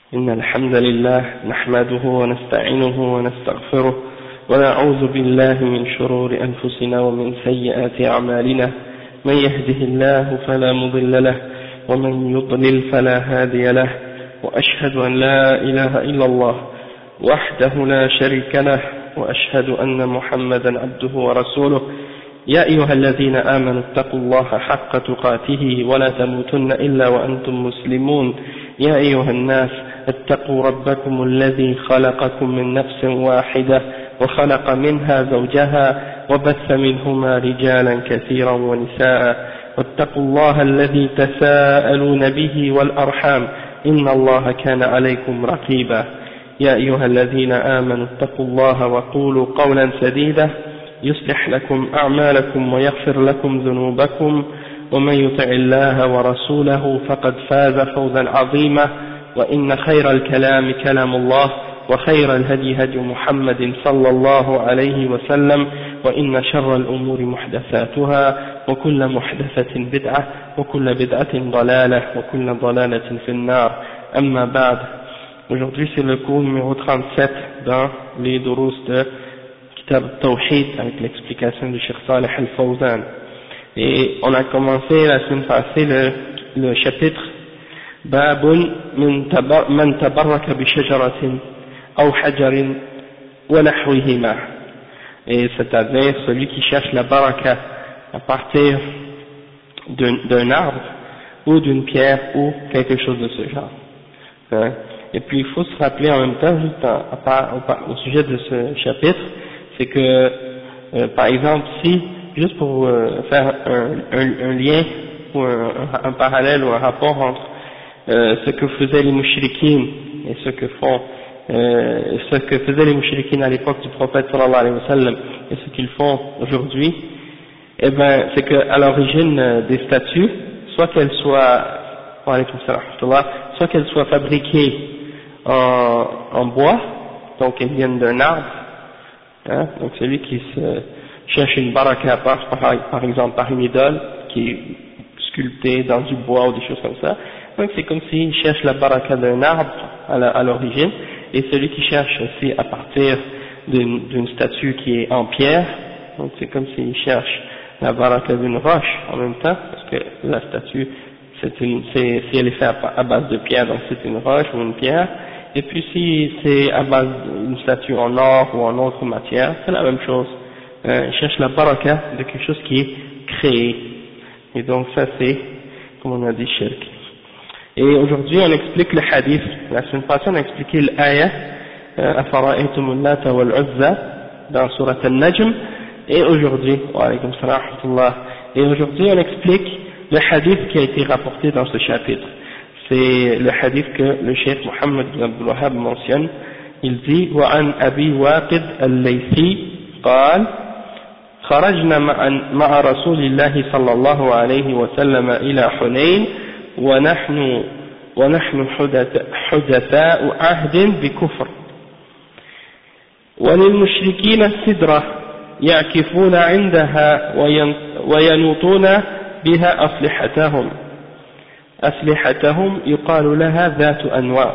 إن الحمد لله نحمده ونستعينه ونستغفره ونعوذ بالله من شرور أنفسنا ومن سيئات أعمالنا من يهده الله فلا مضل له ومن يضلل فلا هادي له وأشهد أن لا إله إلا الله وحده لا شريك له وأشهد أن محمدا عبده ورسوله يا أيها الذين آمنوا اتقوا الله حق تقاته ولا تموتن إلا وأنتم مسلمون يا أيها الناس اتقوا ربكم الذي خلقكم من نفس واحدة وخلق منها زوجها وبث منهما رجالا كثيرا ونساء واتقوا الله الذي تساءلون به والأرحام إن الله كان عليكم رقيبا يا أيها الذين آمنوا اتقوا الله وقولوا قولا سديدا يصلح لكم أعمالكم ويغفر لكم ذنوبكم ومن يطع الله ورسوله فقد فاز فوزا عظيما وإن خير الكلام كلام الله وخير الهدي هدي محمد صلى الله عليه وسلم وإن شر الأمور محدثاتها وكل محدثة بدعة وكل بدعة ضلالة وكل ضلالة في النار أما بعد. Aujourd'hui c'est le cours numéro 37 dans les durus de Kitab al-Tawhid avec l'explication du Cheikh Salih al-Fawzan. Et on a commencé la semaine passée le chapitre Babun man tabarraka bi shajaratin aw hajarin wa nahwihima. Et c'est-à-dire celui qui cherche la baraka à partir d'un arbre ou d'une pierre ou quelque chose de ce genre. Hein? Et puis il faut se rappeler en même temps, juste au sujet de ce chapitre, c'est que par exemple si, juste pour faire un lien ou un parallèle ou un rapport entre ce que faisaient les mouchriquines et ce que faisaient les mouchriquines à l'époque du prophète sallallahu alayhi wa sallam et ce qu'ils font aujourd'hui, eh ben c'est qu'à l'origine des statues, soit qu'elles soient fabriquées en bois, donc elles viennent d'un arbre, hein, donc celui qui se cherche une baraka par exemple par une idole qui est sculptée dans du bois ou des choses comme ça, donc c'est comme s'il cherche la baraka d'un arbre à l'origine, et celui qui cherche aussi à partir d'une statue qui est en pierre, donc c'est comme s'il cherche la baraka d'une roche en même temps, parce que la statue si elle est faite à base de pierre, donc c'est une roche ou une pierre, et puis si c'est à base d'une statue en or ou en autre matière, c'est la même chose. Il cherche la baraka de quelque chose qui est créé. Et donc ça c'est, comme on a dit, shirk. Et aujourd'hui on explique le hadith. La semaine passée on a expliqué l'ayah Afara'aytum al-Lata wal-Uzza dans surat al-Najm. Et aujourd'hui, wa alaykum salam wa rahmatullah. Et aujourd'hui on explique le hadith qui a été rapporté dans ce chapitre. C'est le hadith que le cheikh Mohammed bin Abdul Wahhab mentionne. Il dit وعن أبي واقد الليثي قال خرجنا مع رسول الله صلى الله عليه وسلم إلى حنين ونحن حدثاء عهد بكفر وللمشركين السدرة يعكفون عندها وينوطون بها أسلحتهم يقال لها ذات أنواط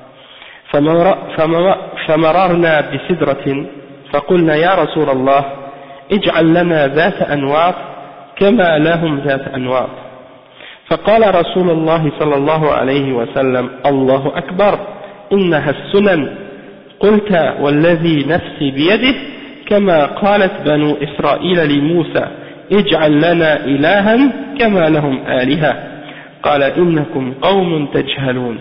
فمررنا بسدرة فقلنا يا رسول الله اجعل لنا ذات أنواط كما لهم ذات أنواط فقال رسول الله صلى الله عليه وسلم الله أكبر إنها السنن قلت والذي نفسي بيده كما قالت بنو إسرائيل لموسى اجعل لنا إلها كما لهم آلهة قال إنكم قوم تجهلون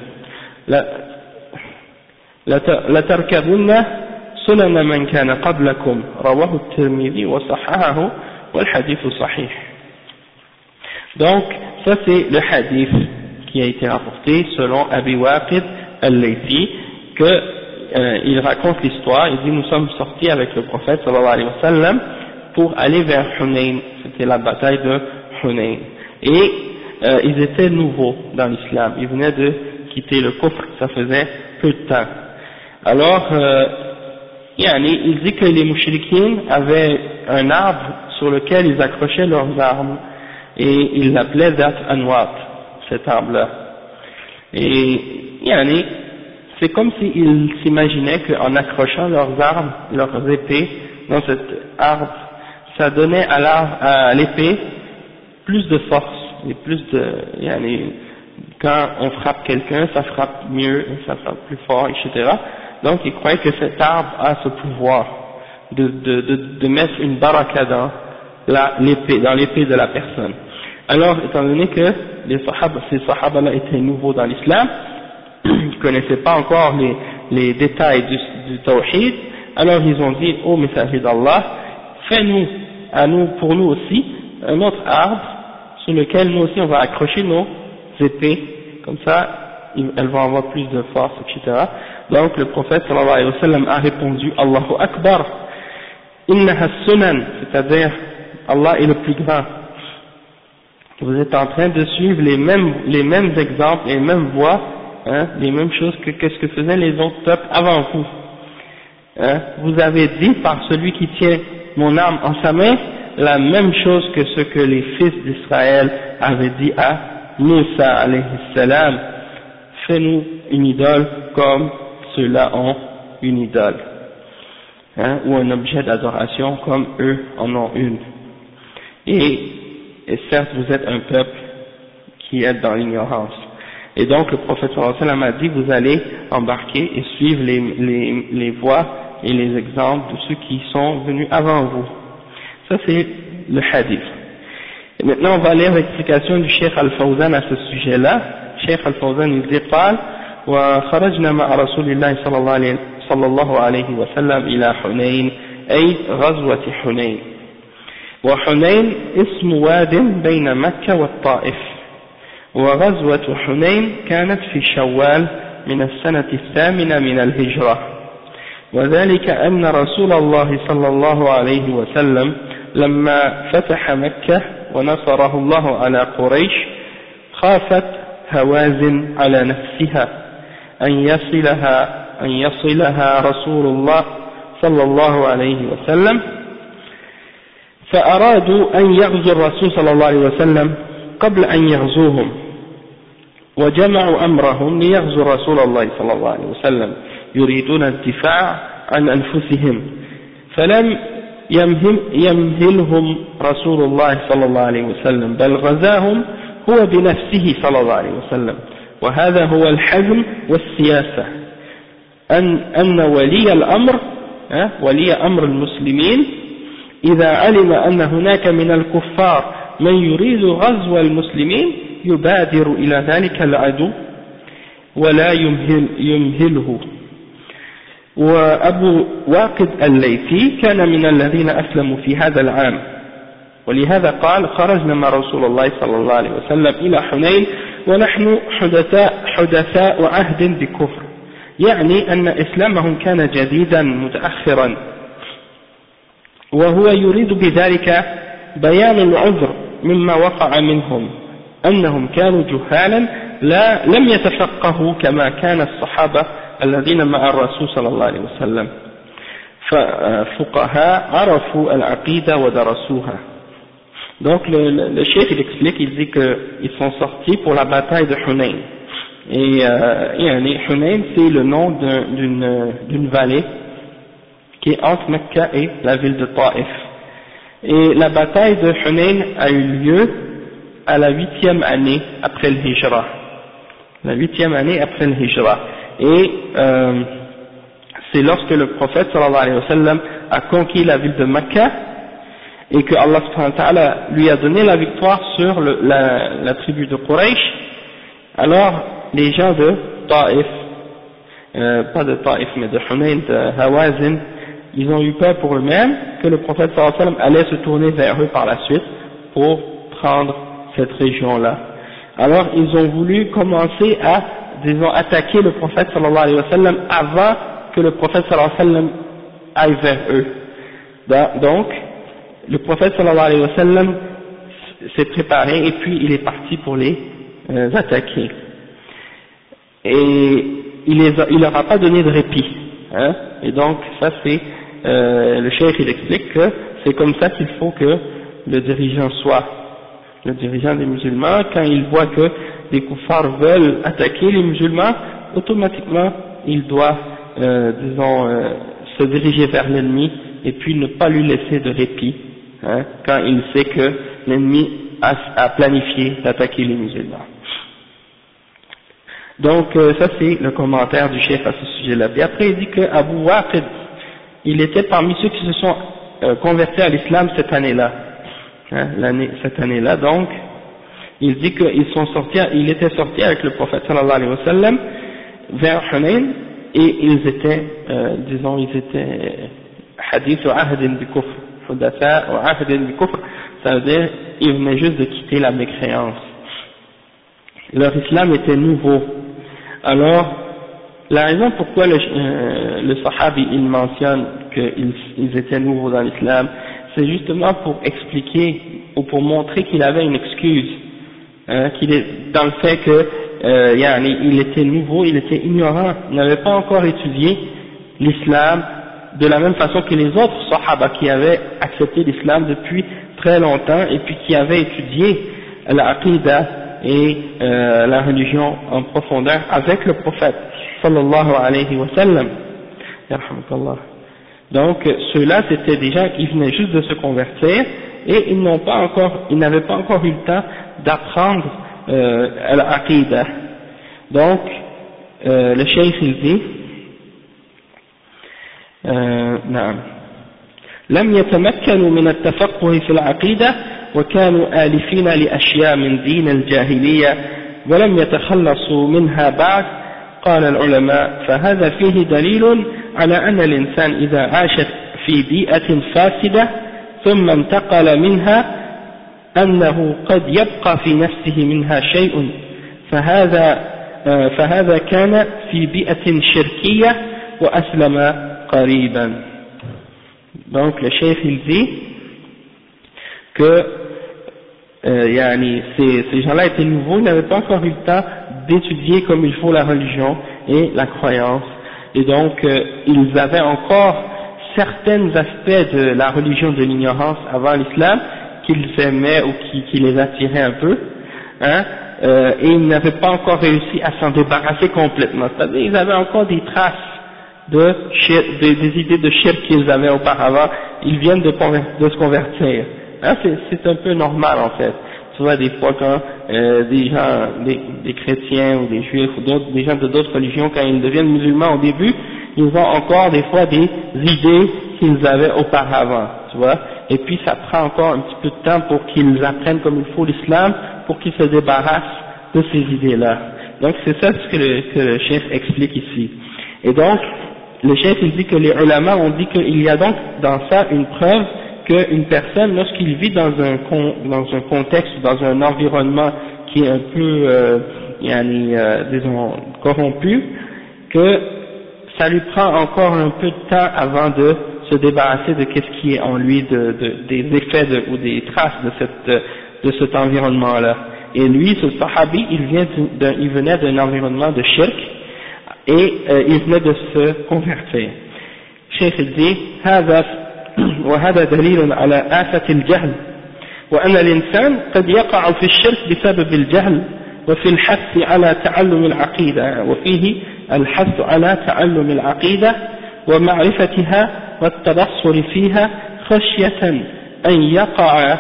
لتركبن سنن من كان قبلكم رواه الترمذي وصححه والحديث صحيح. Donc ça c'est le hadith qui a été rapporté selon Abi Waqid al-Laythi, que il raconte l'histoire. Il dit nous sommes sortis avec le prophète sallallahu alayhi wa sallam pour aller vers Hunayn, c'était la bataille de Hunayn, et ils étaient nouveaux dans l'islam, ils venaient de quitter le kufr, ça faisait peu de temps. Alors il dit que les mouchriquines avaient un arbre sur lequel ils accrochaient leurs armes et ils l'appelaient Dhat Anwat, cet arbre là, et c'est comme s'ils s'imaginaient qu'en accrochant leurs armes, leurs épées dans cet arbre, ça donnait à l'épée plus de force et plus de, quand on frappe quelqu'un, ça frappe mieux, ça frappe plus fort, etc. Donc ils croyaient que cet arbre a ce pouvoir de mettre une baraka dans l'épée de la personne. Alors, étant donné que ces sahaba-là étaient nouveaux dans l'islam, ils ne connaissaient pas encore les détails du tawhid, alors ils ont dit, ô messager d'Allah, fais-nous, pour nous aussi, un autre arbre sur lequel nous aussi on va accrocher nos épées, comme ça, elles vont avoir plus de force, etc. Donc le prophète sallallahu alayhi wa sallam a répondu, Allahu Akbar, innaha sunan, c'est-à-dire, Allah est le plus grand. Vous êtes en train de suivre les mêmes exemples, les mêmes voies, les mêmes choses que ce que faisaient les autres peuples avant vous. Vous avez dit par celui qui tient mon âme en sa main la même chose que ce que les fils d'Israël avaient dit à Moussa alayhi salam, fais-nous une idole comme ceux-là ont une idole, ou un objet d'adoration comme eux en ont une. Et certes vous êtes un peuple qui est dans l'ignorance. Et donc le prophète sallallahu alayhi wa sallam a dit, vous allez embarquer et suivre les voies et les exemples de ceux qui sont venus avant vous. Ça c'est le hadith. Et maintenant on va lire l'explication du Cheikh Al-Fawzan à ce sujet-là. Cheikh Al-Fawzan il dit قال وخرجنا مع رسول الله صلى الله عليه وسلم إلى حنين أي غزوة حنين. وحنين اسم واد بين مكة والطائف. وغزوة حنين كانت في شوال من السنة 8 من الهجرة. وذلك أن رسول الله صلى الله عليه وسلم لما فتح مكة ونصره الله على قريش خافت هوازن على نفسها أن يصلها رسول الله صلى الله عليه وسلم، فأرادوا أن يغزوا الرسول صلى الله عليه وسلم قبل أن يغزوهم، وجمعوا أمرهم ليغزوا رسول الله صلى الله عليه وسلم يريدون الدفاع عن أنفسهم، فلم يمهلهم رسول الله صلى الله عليه وسلم بل غزاهم هو بنفسه صلى الله عليه وسلم. وهذا هو الحزم والسياسة، أن ولي الأمر ولي أمر المسلمين إذا علم أن هناك من الكفار من يريد غزو المسلمين يبادر إلى ذلك العدو ولا يمهله. وأبو واقد الليثي كان من الذين أسلموا في هذا العام، ولهذا قال خرجنا مع رسول الله صلى الله عليه وسلم إلى حنين ونحن حدثاء عهد بكفر، يعني أن إسلامهم كان جديدا متأخرا، وهو يريد بذلك بيان العذر مما وقع منهم أنهم كانوا جهالا لم يتفقهوا كما كان الصحابة الذين مع الرسول صلى الله عليه وسلم، ففقهاء عرفوا العقيدة ودرسوها. Donc le cheikh il explique, il dit qu'ils sont sortis pour la bataille de Hunayn. Et Hunayn c'est le nom d'une vallée qui est entre Mecca et la ville de Taif. Et la bataille de Hunayn a eu lieu à la 8e année après le Hijra. La 8e année après le Hijra. Et c'est lorsque le prophète sallallahu alayhi wa sallam a conquis la ville de Mecca et que Allah subhanahu wa ta'ala lui a donné la victoire sur la tribu de Quraysh. Alors les gens de Taif, pas de Taif mais de Hunayn, de Hawazin, ils ont eu peur pour eux-mêmes que le prophète sallallahu alayhi wa sallam allait se tourner vers eux par la suite pour prendre cette région-là. Alors ils ont voulu commencer à, disons, attaquer le prophète sallallahu alayhi wa sallam avant que le prophète sallallahu alayhi wa sallam aille vers eux. Donc le prophète sallallahu alayhi wa sallam s'est préparé et puis il est parti pour les attaquer. Et il leur a pas donné de répit. Et donc ça c'est le cheikh il explique que c'est comme ça qu'il faut que le dirigeant soit. Le dirigeant des musulmans, quand il voit que les kuffars veulent attaquer les musulmans, automatiquement il doit, se diriger vers l'ennemi et puis ne pas lui laisser de répit, hein, quand il sait que l'ennemi a planifié d'attaquer les musulmans. Donc ça c'est le commentaire du cheikh à ce sujet-là. Et après il dit que Abu Waqid, il était parmi ceux qui se sont convertis à l'islam cette année-là, hein, cette année-là. Donc il dit il était sorti avec le prophète sallallahu alayhi wa sallam vers Hunayn et ils étaient hadith wa ahdin bi kufr, hudatha wa ahdin bi kufr, ça veut dire ils venaient juste de quitter la mécréance. Leur islam était nouveau. Alors, la raison pourquoi le sahabi il mentionne qu'ils étaient nouveaux dans l'islam, c'est justement pour expliquer ou pour montrer qu'il avait une excuse, qu'il est dans le fait que il était nouveau, il était ignorant, il n'avait pas encore étudié l'islam de la même façon que les autres sahaba qui avaient accepté l'islam depuis très longtemps et puis qui avaient étudié l'aqidah et la religion en profondeur avec le prophète sallallahu alayhi wa sallam. Donc ceux-là c'était déjà, ils venaient juste de se convertir et ils n'avaient pas encore eu le temps d'apprendre l'aqidah. Donc le cheikh il dit نعم لم يتمكنوا من التفقه في العقيدة وكانوا آلفين لأشياء من دين الجاهلية ولم يتخلصوا منها بعد. قال العلماء فهذا فيه دليل على أن الإنسان إذا عاش في بيئة فاسدة ثم انتقل منها أنه قد يبقى في نفسه منها شيء فهذا كان في بيئة شركية وأسلم قريبا. Donc le cheikh il dit que ces gens-là étaient nouveaux, ils n'avaient pas encore eu le temps d'étudier comme il faut la religion et la croyance, et donc ils avaient encore certains aspects de la religion de l'ignorance avant l'islam qu'ils aimaient ou qui les attiraient un peu, hein, et ils n'avaient pas encore réussi à s'en débarrasser complètement, c'est-à-dire ils avaient encore des traces des idées de shirk qu'ils avaient auparavant, ils viennent de se convertir. Hein, c'est un peu normal en fait. Tu vois, des fois quand des gens, des chrétiens ou des juifs ou des gens de d'autres religions, quand ils deviennent musulmans au début, ils ont encore des fois des idées qu'ils avaient auparavant, tu vois. Et puis ça prend encore un petit peu de temps pour qu'ils apprennent comme il faut l'islam, pour qu'ils se débarrassent de ces idées-là. Donc c'est ça ce que le chef explique ici. Et donc, le chef il dit que les ulama ont dit qu'il y a donc dans ça une preuve qu'une personne, lorsqu'il vit dans un contexte, dans un environnement qui est un peu disons corrompu, que ça lui prend encore un peu de temps avant de se débarrasser de qu'est-ce qui est en lui, des effets ou des traces de cet environnement-là. Et lui, ce sahabi, il venait d'un environnement de shirk, et il venait de se convertir. الشيخ dit وهذا دليل على آفة الجهل وأن الإنسان قد يقع في الشرك بسبب الجهل وفي الحث على تعلم العقيدة وفيه الحث على تعلم العقيدة ومعرفتها والتبصر فيها خشية أن يقع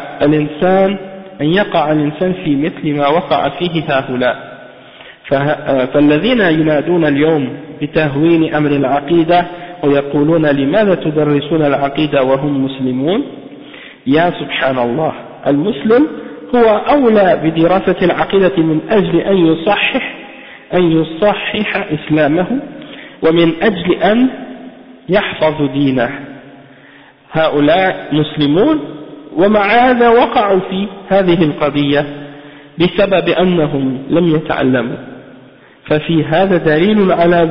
الإنسان في مثل ما وقع فيه هؤلاء. فالذين ينادون اليوم بتهوين أمر العقيدة ويقولون لماذا تدرسون العقيدة وهم مسلمون؟ يا سبحان الله، المسلم هو أولى بدراسة العقيدة من أجل أن يصحح إسلامه ومن أجل أن يحفظ دينه. هؤلاء مسلمون ومع هذا وقعوا في هذه القضية بسبب أنهم لم يتعلموا. ففي هذا دليل على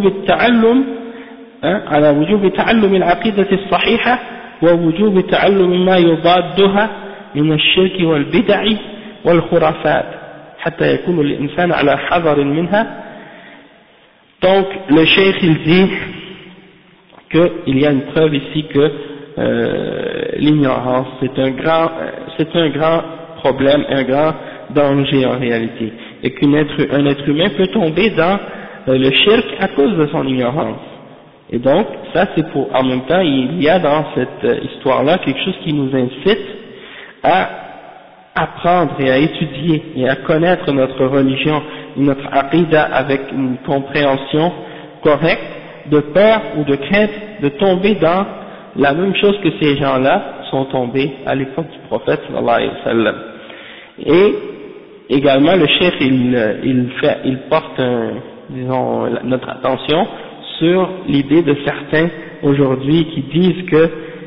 وجوب تعلم العقيدة الصحيحة ووجوب تعلم ما يضادها من الشرك والبدع والخرافات حتى يكون الإنسان على حذر منها. Donc le cheikh il dit qu'il y a une preuve ici que l'ignorance c'est un grand problème, un grand danger en réalité, et qu'un être humain peut tomber dans le shirk à cause de son ignorance. Et donc, ça c'est pour, en même temps, il y a dans cette histoire-là quelque chose qui nous incite à apprendre et à étudier et à connaître notre religion, notre aqidah avec une compréhension correcte, de peur ou de crainte de tomber dans la même chose que ces gens-là sont tombés à l'époque du prophète sallallahu alayhi wa sallam. Et également le cheikh il porte disons notre attention sur l'idée de certains aujourd'hui qui disent que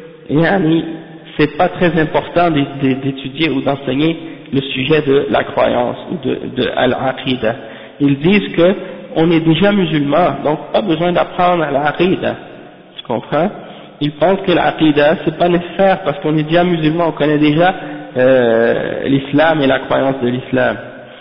c'est pas très important d'étudier ou d'enseigner le sujet de la croyance ou de al-aqidah. Ils disent que on est déjà musulman, donc pas besoin d'apprendre à l'aqidah. Tu comprends? Ils pensent que l'aqidah c'est pas nécessaire parce qu'on est déjà musulman, on connaît déjà l'islam et la croyance de l'islam.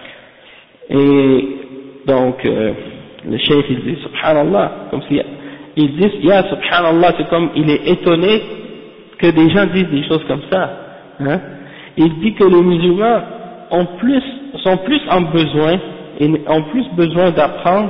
Et donc le cheikh il dit subhanallah, comme si ils disent ya subhanallah, c'est comme il est étonné que des gens disent des choses comme ça, hein. Il dit que les musulmans sont plus en besoin et ont plus besoin d'apprendre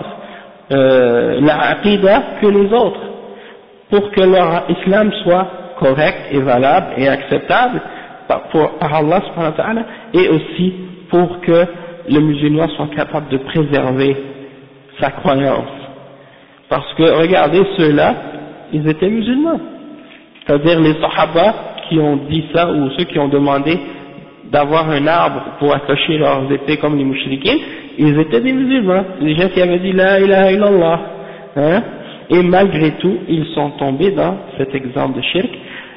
la aqidah que les autres pour que leur islam soit correct et valable et acceptable par Allah subhanahu wa ta'ala, et aussi pour que le musulman soit capable de préserver sa croyance. Parce que regardez ceux-là, ils étaient musulmans, c'est-à-dire les sahaba qui ont dit ça, ou ceux qui ont demandé d'avoir un arbre pour attacher leurs épées comme les mouchriquins, ils étaient des musulmans, les gens qui avaient dit la ilaha illallah, hein, et malgré tout ils sont tombés dans cet exemple de shirk,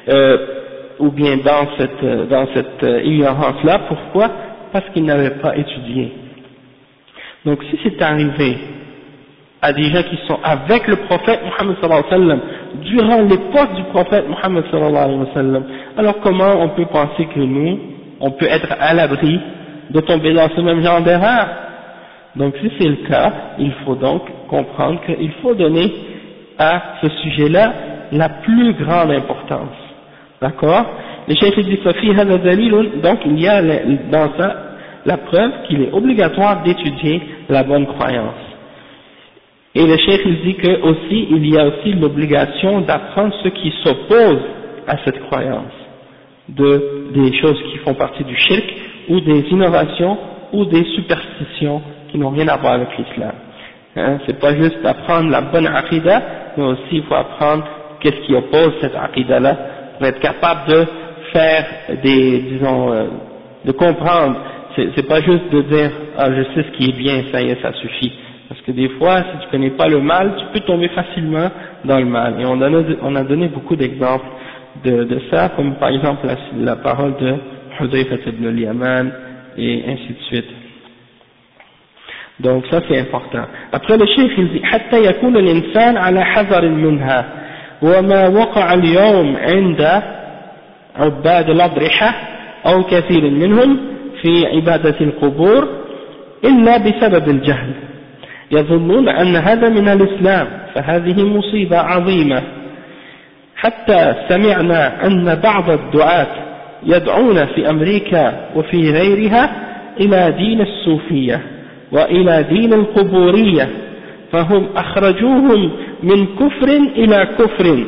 ou bien dans cette ignorance là. Pourquoi? Parce qu'ils n'avaient pas étudié. Donc si c'est arrivé à des gens qui sont avec le prophète Muhammad sallallahu alayhi wa sallam durant l'époque du prophète Muhammad sallallahu alayhi wa sallam, alors comment on peut penser que nous on peut être à l'abri de tomber dans ce même genre d'erreur? Donc si c'est le cas, il faut donc comprendre qu'il faut donner à ce sujet-là la plus grande importance. D'accord? Le cheikh dit donc il y a dans ça la preuve qu'il est obligatoire d'étudier la bonne croyance. Et le cheikh il dit que aussi il y a aussi l'obligation d'apprendre ce qui s'oppose à cette croyance, des choses qui font partie du shirk, ou des innovations ou des superstitions qui n'ont rien à voir avec l'islam. Hein, c'est pas juste apprendre la bonne aqidah, mais aussi il faut apprendre qu'est-ce qui oppose cette aqidah-là pour être capable de faire de comprendre. C'est pas juste de dire ah je sais ce qui est bien, ça y est, ça suffit. Parce que des fois, si tu connais pas le mal, tu peux tomber facilement dans le mal. Et on a donné beaucoup d'exemples de ça, comme par exemple la parole de Hudayfa ibn al-Yaman et ainsi de suite. Donc ça c'est important. Après le cheikh il dit حتى يكون الإنسان على حذر منها وما وقع اليوم عند عباد الأضرحة أو كثير منهم في عبادة القبور إلا بسبب الجهل يظنون أن هذا من الإسلام فهذه مصيبة عظيمة حتى سمعنا أن بعض الدعاة يدعون في أمريكا وفي غيرها إلى دين الصوفية وإلى دين القبورية فهم أخرجوهم من كفر إلى كفر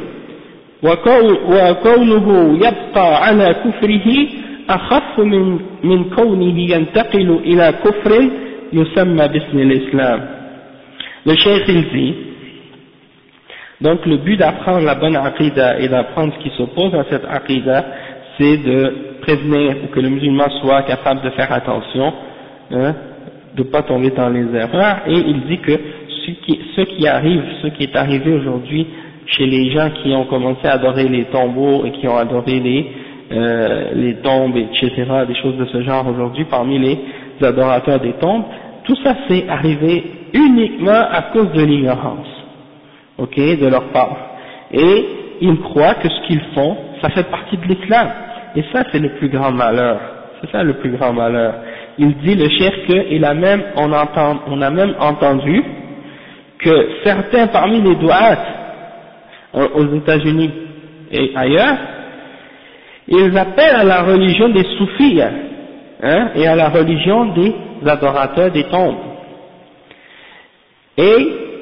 وكونه يبقى على كفره أخف من كونه ينتقل إلى كفر يسمى باسم الإسلام. Le cheikh il dit, donc le but d'apprendre la bonne aqidah et d'apprendre ce qui s'oppose à cette aqidah, c'est de prévenir pour que le musulman soit capable de faire attention, hein, de ne pas tomber dans les erreurs. Et il dit que ce qui est arrivé aujourd'hui chez les gens qui ont commencé à adorer les tombeaux et qui ont adoré les tombes, etc., des choses de ce genre aujourd'hui parmi les adorateurs des tombes, tout ça c'est arrivé uniquement à cause de l'ignorance, ok, de leur part. Et ils croient que ce qu'ils font, ça fait partie de l'islam. Et ça c'est le plus grand malheur. C'est ça le plus grand malheur. Il dit le cheikh on a même entendu que certains parmi les douats aux États-Unis et ailleurs, ils appellent à la religion des soufis, hein, et à la religion des adorateurs des tombes. Et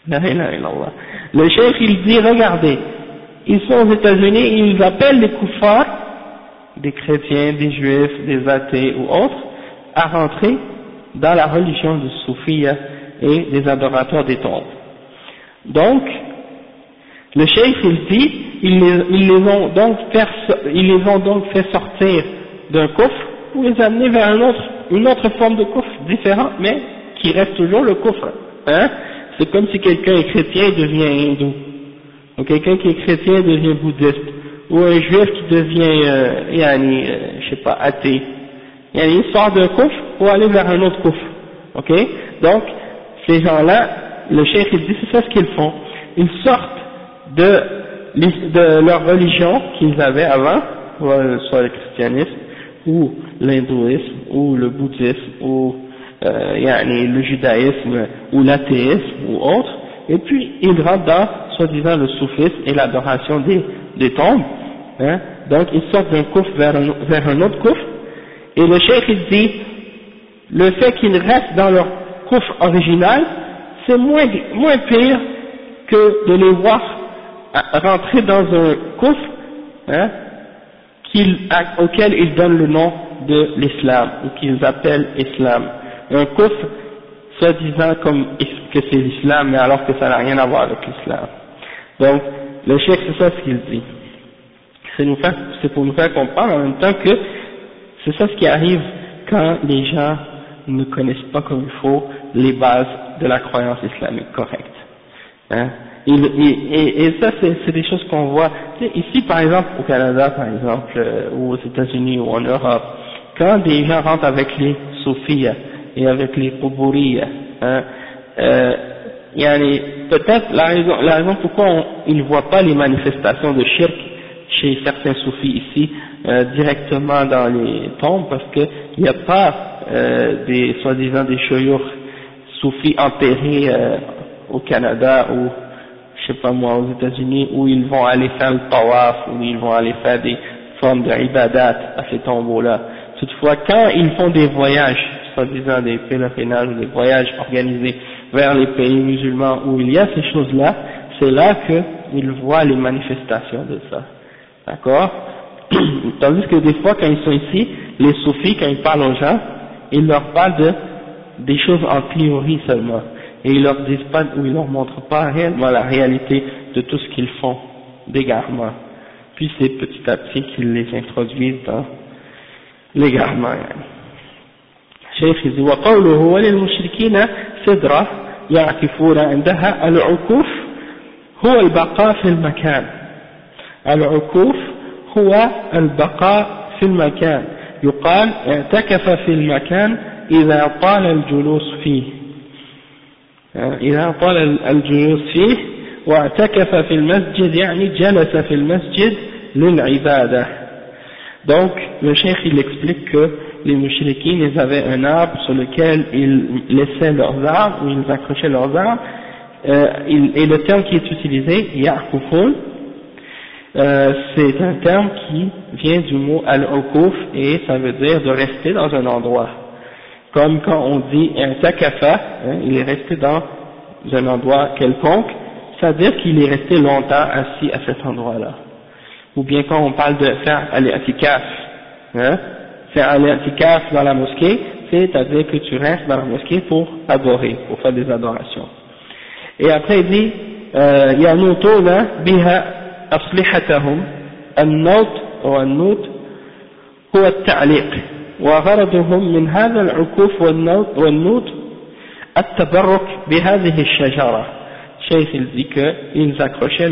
La ilaha illallah. Le cheikh il dit, regardez, ils sont aux États-Unis, ils appellent les kuffars, des chrétiens, des juifs, des athées ou autres, à rentrer dans la religion du soufiyya et des adorateurs des tombes. Donc, le cheikh il dit, ils les ont donc fait sortir d'un coffre pour les amener vers une autre forme de coffre différente, mais qui reste toujours le coffre. Hein? C'est comme si quelqu'un est chrétien et devient hindou, ou quelqu'un qui est chrétien devient bouddhiste, ou un juif qui devient, je sais pas, athée. Il sort d'un coffre pour aller vers un autre coffre. Ok? Donc, ces gens-là, le cheikh il dit, c'est ça ce qu'ils font. Ils sortent de leur religion qu'ils avaient avant, soit le christianisme, ou l'hindouisme, ou le bouddhisme, ou le judaïsme, ou l'athéisme, ou autre, et puis ils rentrent dans, soi-disant, le soufisme et l'adoration des tombes. Hein? Donc ils sortent d'un coffre vers un autre coffre, et le cheikh il dit, le fait qu'ils restent dans leur coffre original, c'est moins pire que de les voir rentrer dans un coffre, hein, auquel ils donnent le nom de l'islam, ou qu'ils appellent islam. Un coffre, soi-disant comme que c'est l'islam, mais alors que ça n'a rien à voir avec l'islam. Donc, le cheikh, c'est ça ce qu'il dit. C'est pour nous faire comprendre en même temps que c'est ça ce qui arrive quand les gens ne connaissent pas comme il faut les bases de la croyance islamique correcte. Hein? Et ça, c'est des choses qu'on voit. Tu sais, ici, par exemple, au Canada, par exemple, ou aux États-Unis ou en Europe, quand des gens rentrent avec les soufis et avec les quburis, hein, peut-être la raison pourquoi ils ne voient pas les manifestations de shirk chez certains soufis ici directement dans les tombes, parce qu'il n'y a pas des soi-disant des shuyukh soufis enterrés au Canada ou je sais pas moi aux États-Unis, où ils vont aller faire le tawaf, où ils vont aller faire des formes de ibadat à ces tombeaux-là. Toutefois, quand ils font des voyages, soi-disant des pèlerinages ou des voyages organisés vers les pays musulmans où il y a ces choses-là, c'est là qu'ils voient les manifestations de ça. D'accord? Tandis que des fois, quand ils sont ici, les soufis, quand ils parlent aux gens, ils leur parlent des choses en théorie seulement. Et ils leur disent pas, ou ils leur montrent pas réellement la réalité de tout ce qu'ils font d'égarement. Puis c'est petit à petit qu'ils les introduisent dans l'égarement. Cheikh dit, وقوله وللمشركين سدرة يعكفون عندها العكوف هو البقاء في المكان. العكوف هو البقاء في المكان. يقال اعتكف في المكان إذا طال الجلوس فيه. إذا طال الجلوس فيه واعتكف في المسجد يعني جلس في المسجد للعبادة. Donc le cheikh il explique que les mushrikines ils avaient un arbre sur lequel ils laissaient leurs arbres ou ils accrochaient leurs arbres et le terme qui est utilisé ya'kufun c'est un terme qui vient du mot al-ukuf et ça veut dire de rester dans un endroit. Comme quand on dit un takafa, il est resté dans un endroit quelconque, ça veut dire qu'il est resté longtemps assis à cet endroit-là. Ou bien quand on parle de faire al-i'tikaf, faire al-i'tikaf dans la mosquée, c'est-à-dire que tu restes dans la mosquée pour adorer, pour faire des adorations. Et après il dit, yanutuna biha aslihatahum, an-naut ou an-nut, huwa at-ta'liq. وغرضهم من هذا العكوف والنوت التبرك بهذه الشجرة. Cheikh il dit qu'ils accrochaient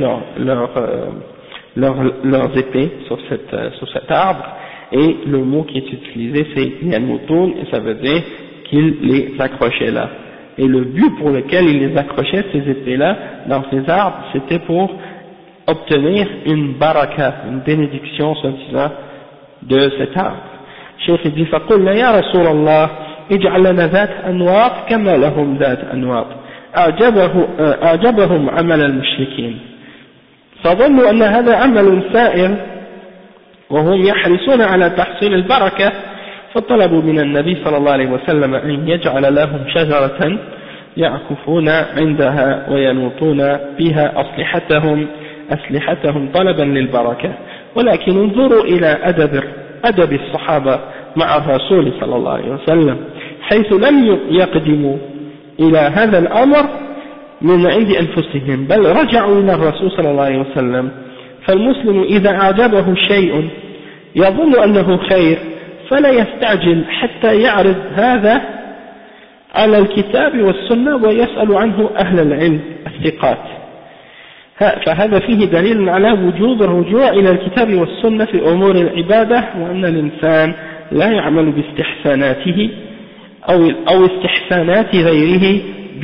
leurs épées sur cet arbre et le mot qui est utilisé c'est yanoutoun et ça veut dire qu'ils les accrochaient là. Et le but pour lequel ils les accrochaient ces épées là dans ces arbres c'était pour obtenir une baraka, une bénédiction soi-disant de cet arbre. الشيخ يقول فقلنا يا رسول الله اجعل لنا ذات أنواط كما لهم ذات أنواط أعجبهم عمل المشركين فظنوا أن هذا عمل سائر وهم يحرصون على تحصيل البركة فطلبوا من النبي صلى الله عليه وسلم أن يجعل لهم شجرة يعكفون عندها وينوطون بها أسلحتهم طلبا للبركة. ولكن انظروا إلى أدب الصحابة مع الرسول صلى الله عليه وسلم، حيث لم يقدموا إلى هذا الأمر من عند أنفسهم، بل رجعوا إلى الرسول صلى الله عليه وسلم. فالمسلم إذا أعجبه شيء يظن أنه خير فلا يستعجل حتى يعرض هذا على الكتاب والسنة ويسأل عنه أهل العلم الثقات. فهذا فيه دليل على وجوب الرجوع إلى الكتاب والسنة في أمور العبادة، وأن الإنسان لا يعمل باستحساناته أو استحسانات غيره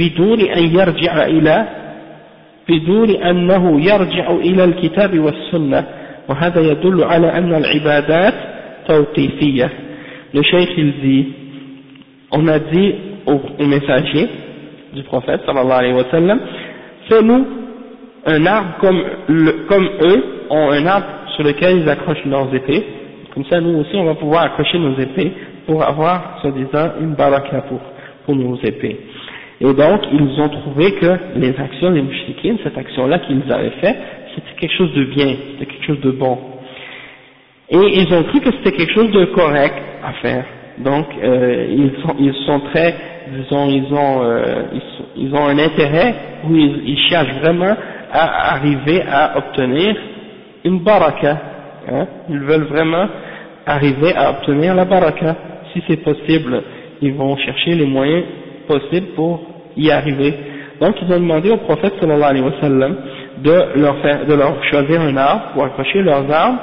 بدون أنه يرجع إلى الكتاب والسنة، وهذا يدل على أن العبادات توقيفية. Le cheikh il dit, on a dit au messager du prophète sallallahu alayhi wa sallam, fais-nous un arbre comme eux ont un arbre sur lequel ils accrochent leurs épées, comme ça nous aussi on va pouvoir accrocher nos épées pour avoir soi-disant une baraka pour nos épées. Et donc ils ont trouvé que les actions des mouchriquines, cette action-là qu'ils avaient fait, c'était quelque chose de bien, c'était quelque chose de bon. Et ils ont cru que c'était quelque chose de correct à faire. Donc ils sont très, disons, ils ont un intérêt où ils cherchent vraiment à arriver à obtenir une baraka. Hein? Ils veulent vraiment arriver à obtenir la baraka. Si c'est possible, ils vont chercher les moyens possibles pour y arriver. Donc ils ont demandé au prophète sallallahu alayhi wa sallam de leur choisir un arbre pour accrocher leurs arbres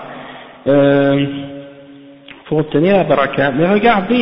pour obtenir la baraka. Mais regardez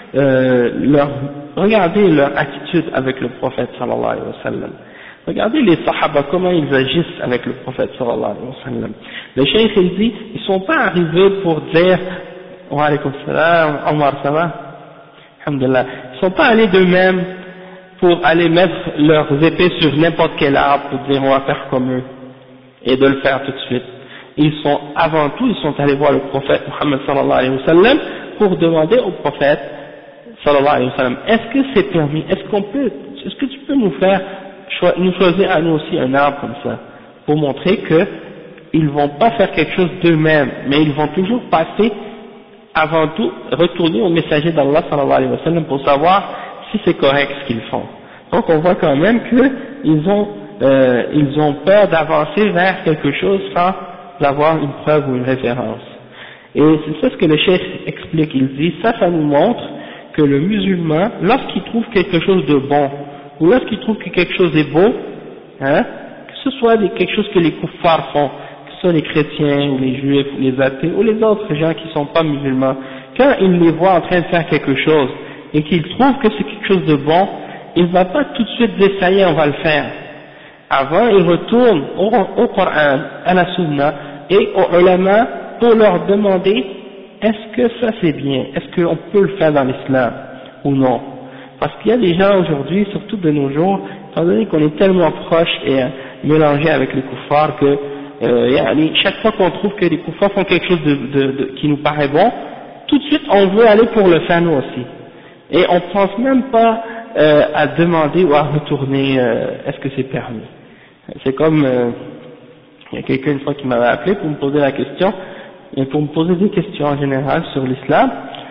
leur attitude avec le prophète sallallahu alayhi wa sallam. Regardez les sahaba, comment ils agissent avec le prophète sallallahu alayhi wa sallam. Le cheikh il dit, ils sont pas arrivés pour dire wa alaykum salam, Omar ça va, alhamdulillah. Ils sont pas allés d'eux-mêmes pour aller mettre leurs épées sur n'importe quel arbre pour dire on va faire comme eux et de le faire tout de suite. Avant tout, ils sont allés voir le prophète Muhammad sallallahu alayhi wa sallam pour demander au prophète sallallahu alayhi wa sallam, est-ce que c'est permis, est-ce que tu peux nous choisir à nous aussi un arbre comme ça, pour montrer que ils vont pas faire quelque chose d'eux-mêmes, mais ils vont toujours passer, avant tout, retourner au messager d'Allah sallallahu alayhi wa sallam pour savoir si c'est correct ce qu'ils font. Donc on voit quand même qu'ils ont peur d'avancer vers quelque chose sans avoir une preuve ou une référence. Et c'est ça ce que le cheikh explique, il dit, ça nous montre que le musulman, lorsqu'il trouve quelque chose de bon, ou lorsqu'il trouve que quelque chose est beau, hein, que ce soit quelque chose que les kuffars font, que ce soit les chrétiens, ou les juifs, ou les athées, ou les autres gens qui ne sont pas musulmans, quand il les voit en train de faire quelque chose, et qu'il trouve que c'est quelque chose de bon, il ne va pas tout de suite dire ça y est, on va le faire. Avant, il retourne au Coran, à la Sunna, et aux ulama pour leur demander est-ce que ça c'est bien, est-ce qu'on peut le faire dans l'islam ou non. Parce qu'il y a des gens aujourd'hui, surtout de nos jours, étant donné qu'on est tellement proches et mélangés avec les kuffars que chaque fois qu'on trouve que les kuffars font quelque chose qui nous paraît bon, tout de suite on veut aller pour le faire nous aussi. Et on ne pense même pas à demander ou à retourner est-ce que c'est permis. C'est comme il y a quelqu'un une fois qui m'avait appelé pour me poser la question, et pour me poser des questions en général sur l'islam.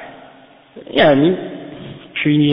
Puis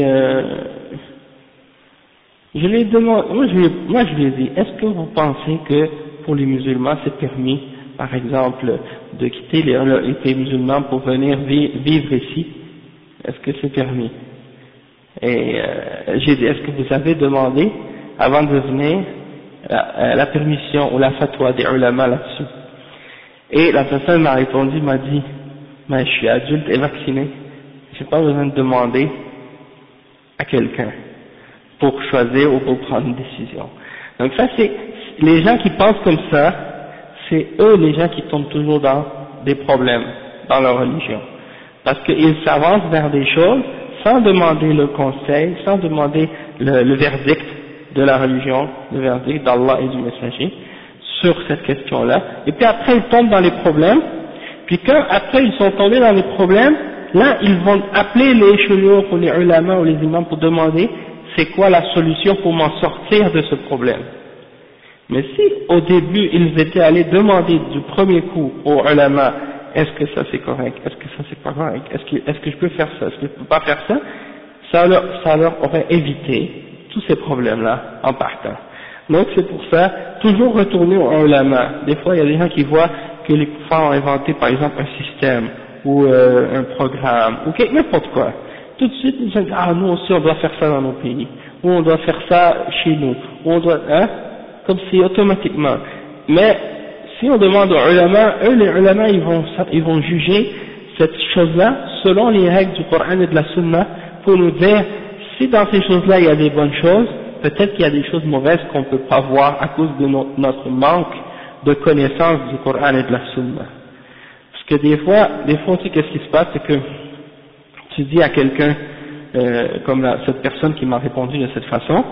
je lui ai demandé, moi je lui ai dit, est-ce que vous pensez que pour les musulmans c'est permis, par exemple, de quitter les pays musulmans pour venir vivre ici? Est-ce que c'est permis? Et j'ai dit, est-ce que vous avez demandé avant de venir la permission ou la fatwa des ulama là-dessus? Et la personne m'a répondu, m'a dit, mais je suis adulte et vacciné, j'ai pas besoin de demander à quelqu'un pour choisir ou pour prendre une décision. Donc ça c'est, les gens qui pensent comme ça, c'est eux les gens qui tombent toujours dans des problèmes dans leur religion. Parce qu'ils s'avancent vers des choses sans demander le conseil, sans demander le verdict de la religion, le verdict d'Allah et du messager sur cette question-là, et puis après ils tombent dans les problèmes, puis quand après ils sont tombés dans les problèmes, là ils vont appeler les shuyukh ou les ulama ou les imams pour demander c'est quoi la solution pour m'en sortir de ce problème. Mais si au début ils étaient allés demander du premier coup aux ulama, est-ce que ça c'est correct, est-ce que ça c'est pas correct, est-ce que je peux faire ça, est-ce que je peux pas faire ça, ça leur aurait évité tous ces problèmes-là en partant. Donc c'est pour ça, toujours retourner aux ulama. Des fois il y a des gens qui voient que les kuffars ont inventé par exemple un système ou un programme ou n'importe quoi. Tout de suite ils disent ah nous aussi on doit faire ça dans nos pays, ou on doit faire ça chez nous, ou on doit comme si automatiquement. Mais si on demande aux ulama, eux les ulama ils vont juger cette chose-là selon les règles du Coran et de la Sunna pour nous dire si dans ces choses-là il y a des bonnes choses, peut-être qu'il y a des choses mauvaises qu'on ne peut pas voir à cause de notre manque de connaissance du Coran et de la Sunna. Parce que des fois aussi qu'est-ce qui se passe, c'est que tu dis à quelqu'un, comme cette personne qui m'a répondu de cette façon,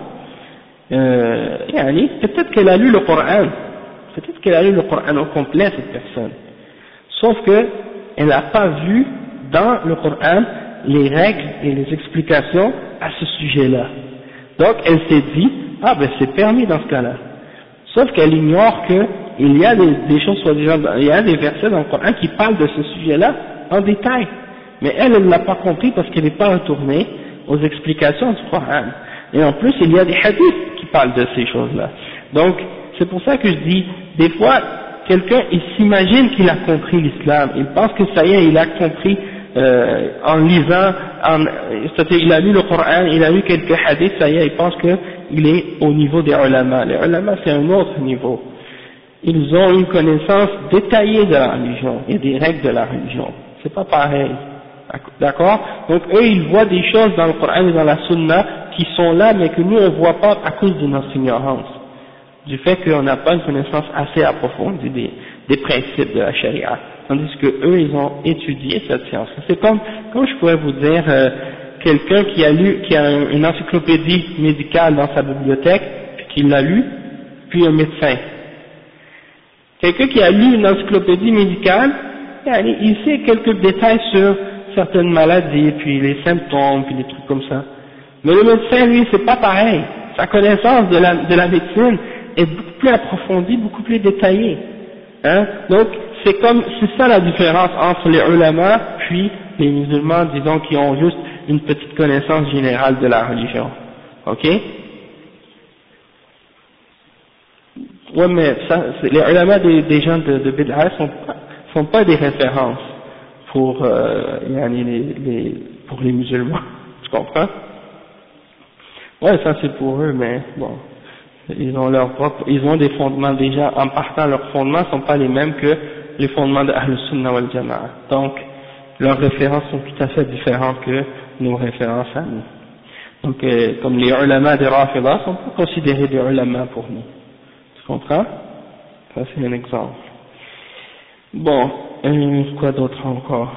peut-être qu'elle a lu le Coran au complet cette personne, sauf que elle n'a pas vu dans le Coran les règles et les explications à ce sujet-là. Donc elle s'est dit ah ben c'est permis dans ce cas-là. Sauf qu'elle ignore que il y a des choses soi-disant, il y a des versets dans le Coran qui parlent de ce sujet-là en détail. Mais elle ne l'a pas compris parce qu'elle n'est pas retournée aux explications du Coran. Et en plus il y a des hadiths qui parlent de ces choses-là. Donc c'est pour ça que je dis, des fois quelqu'un il s'imagine qu'il a compris l'islam, il pense que ça y est, il a compris en lisant, c'est-à-dire il a lu le Coran, il a lu quelques hadiths, ça y est, il pense qu'il est au niveau des ulama. Les ulama c'est un autre niveau. Ils ont une connaissance détaillée de la religion et des règles de la religion. C'est pas pareil. D'accord? Donc eux ils voient des choses dans le Coran et dans la Sunna qui sont là mais que nous on voit pas à cause de notre ignorance, du fait qu'on n'a pas une connaissance assez approfondie des principes de la charia, tandis que eux ils ont étudié cette science. C'est comme je pourrais vous dire quelqu'un qui a une encyclopédie médicale dans sa bibliothèque, puis qui l'a lu, puis un médecin. Quelqu'un qui a lu une encyclopédie médicale, il sait quelques détails sur certaines maladies, puis les symptômes, puis les trucs comme ça. Mais le médecin, lui, c'est pas pareil. Sa connaissance de la médecine est beaucoup plus approfondie, beaucoup plus détaillée. Donc, c'est ça la différence entre les ulama, puis les musulmans, disons, qui ont juste une petite connaissance générale de la religion. Ok? Ouais, mais ça, les ulama des gens de Bid'a sont pas des références pour pour les musulmans. Tu comprends? Ouais, ça c'est pour eux, mais bon, ils ont des fondements déjà, en partant leurs fondements sont pas les mêmes que les fondements de Ahl Sunnah wal Jama'a. Donc, leurs références sont tout à fait différentes que nos références à nous. Donc, comme les ulama des Rafidah sont pas considérés des ulama pour nous. Tu comprends? Ça c'est un exemple. Bon, quoi d'autre encore?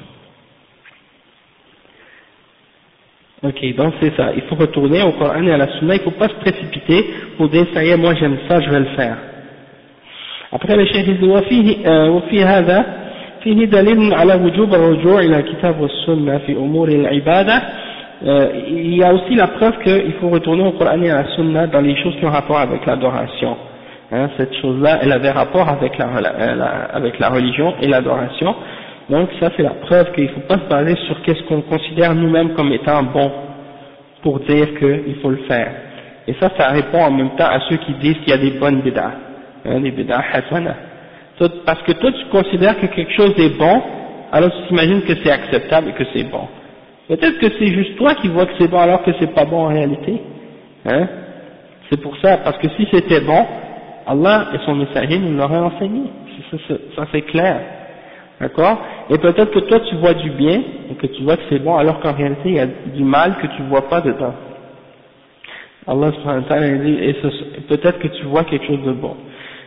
Ok, donc c'est ça, il faut retourner au Coran et à la Sunna, il ne faut pas se précipiter pour dire ça y est, moi j'aime ça, je vais le faire. Après le cheikh dit وفي هذا فيه دليل على وجوب الرجوع إلى الكتاب والسنة في أمور العبادة. Il y a aussi la preuve qu'il faut retourner au Coran et à la Sunna dans les choses qui ont rapport avec l'adoration. Cette chose-là, elle avait rapport avec la religion et l'adoration. Donc ça c'est la preuve qu'il ne faut pas se baser sur qu'est-ce qu'on considère nous-mêmes comme étant bon pour dire qu'il faut le faire. Et ça répond en même temps à ceux qui disent qu'il y a des bonnes bid'ah, des bid'ah hasana. Parce que toi tu considères que quelque chose est bon, alors tu t'imagines que c'est acceptable et que c'est bon. Peut-être que c'est juste toi qui vois que c'est bon alors que c'est pas bon en réalité. C'est pour ça, parce que si c'était bon, Allah et son messager nous l'auraient enseigné. Ça c'est clair. D'accord? Et peut-être que toi tu vois du bien, et que tu vois que c'est bon, alors qu'en réalité il y a du mal que tu vois pas dedans. Allah subhanahu wa ta'ala dit, et peut-être que tu vois quelque chose de bon.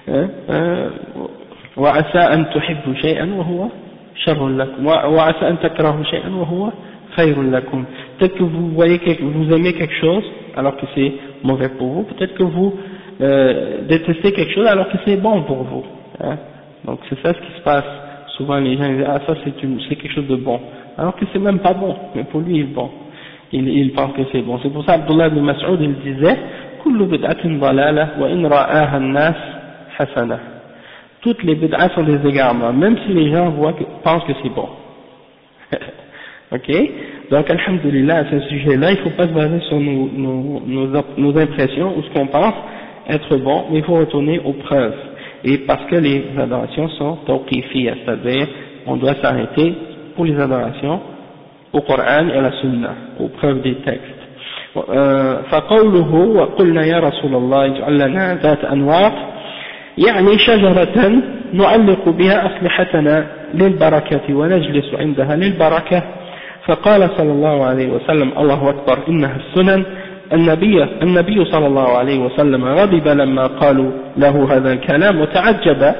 وَعَسَىٰ أَن تُحِبُّوا شَيْئًا وَهُوَ شَرٌّ لَكُمْ وَعَسَىٰ أَن تَكْرَهُوا شَيْئًا وَهُوَ خَيْرٌ لَكُمْ. Peut-être que vous aimez quelque chose alors que c'est mauvais pour vous, peut-être que vous détestez quelque chose alors que c'est bon pour vous. Donc c'est ça ce qui se passe. Souvent les gens disent ah ça c'est quelque chose de bon, alors que c'est même pas bon, mais pour lui il est bon. il pense que c'est bon. C'est pour ça Abdullah ibn Mas'ud il disait kullu bid'atin dalalah wa in ra'aha an-nas hasana. Toutes les bid'as sont des égarements, même si les gens pensent que c'est bon. Ok? Donc alhamdulillah, à ce sujet-là, il ne faut pas se baser sur nos impressions ou ce qu'on pense être bon, mais il faut retourner aux preuves. Et parce que les adorations sont tawqifiyya, c'est-à-dire on doit s'arrêter pour les adorations au Coran et à la Sunna, aux preuves des textes. فقوله وقلنا يا رسول الله اجعل لنا ذات أنواط يعني شجرة نعلق بها أسلحتنا للبركة ونجلس عندها للبركة فقال صلى الله عليه وسلم الله أكبر إنها السنن. النبي صلى الله عليه وسلم غضب لما قالوا له هذا الكلام وتعجب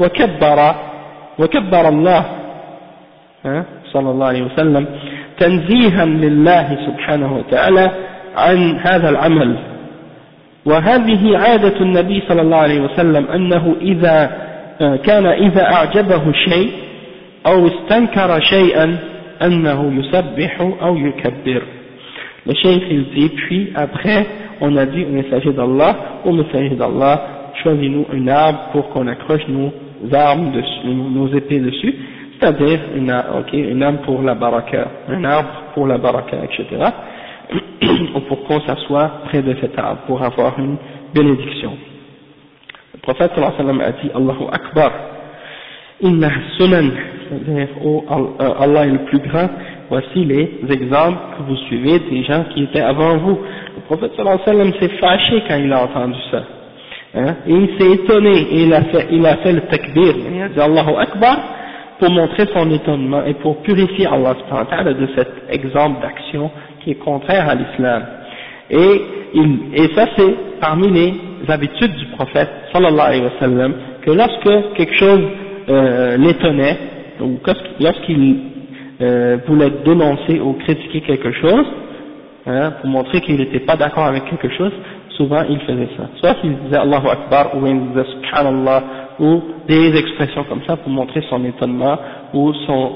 وكبر الله صلى الله عليه وسلم تنزيها لله سبحانه وتعالى عن هذا العمل. وهذه عادة النبي صلى الله عليه وسلم أنه إذا أعجبه شيء أو استنكر شيئا أنه يسبح أو يكبر. Le cheikh il dit, puis après on a dit au messager d'Allah, choisis-nous un arbre pour qu'on accroche nos armes dessus, nos épées dessus, c'est-à-dire un arbre pour la baraka, etc. ou pour qu'on s'assoie près de cet arbre pour avoir une bénédiction. Le prophète sallallahu alayhi wa sallam a dit Allahu Akbar, inna sunan, c'est-à-dire Allah est le plus grand. Voici les exemples que vous suivez des gens qui étaient avant vous. Le prophète sallallahu alayhi wa sallam s'est fâché quand il a entendu ça. Et il s'est étonné et il a fait le takbir. Il a dit Allahu Akbar pour montrer son étonnement et pour purifier Allah subhanahu wa ta'ala de cet exemple d'action qui est contraire à l'islam. Et ça c'est parmi les habitudes du prophète sallallahu alayhi wa sallam, que lorsque quelque chose l'étonnait, ou lorsqu'il voulait dénoncer ou critiquer quelque chose, pour montrer qu'il n'était pas d'accord avec quelque chose, souvent il faisait ça. Soit qu'il disait Allahu Akbar, ou il disait Subhanallah, ou des expressions comme ça pour montrer son étonnement, ou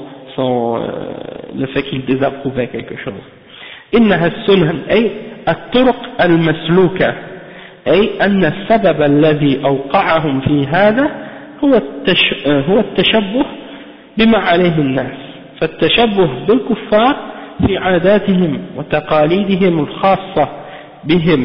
le fait qu'il désapprouvait quelque chose. إنها السنن أي الطرق المسلوكة، أي أن السبب الذي أوقعهم في هذا هو التشبه بما عليه الناس، فالتشبه بالكفار في عاداتهم وتقاليدهم الخاصة بهم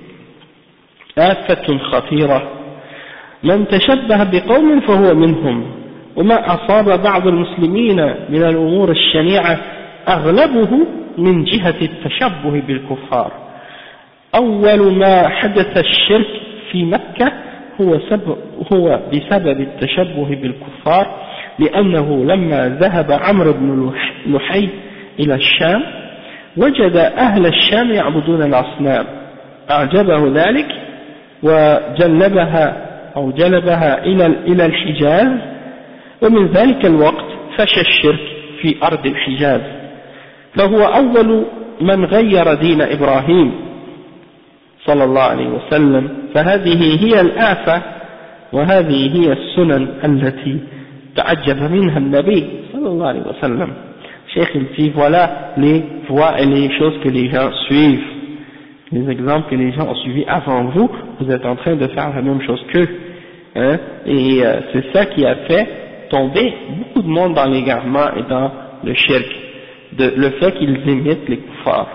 آفة خطيرة، من تشبه بقوم فهو منهم، وما أصاب بعض المسلمين من الأمور الشنيعة أغلبه من جهة التشبه بالكفار. أول ما حدث الشرك في مكة هو بسبب التشبه بالكفار، لأنه لما ذهب عمرو بن لحي إلى الشام وجد أهل الشام يعبدون الأصنام، أعجبه ذلك جلبها إلى الحجاز، ومن ذلك الوقت فشى الشرك في أرض الحجاز، فهو أول من غير دين إبراهيم صلى الله عليه وسلم، فهذه هي الآفة وهذه هي السنن التي تعجب منها النبي صلى الله عليه وسلم. Cheikh il dit voilà les voies et les choses que les gens suivent, les exemples que les gens ont suivis avant vous, vous êtes en train de faire la même chose qu'eux, et c'est ça qui a fait tomber beaucoup de monde dans l'égarement et dans le shirk, le fait qu'ils imitent les kuffars,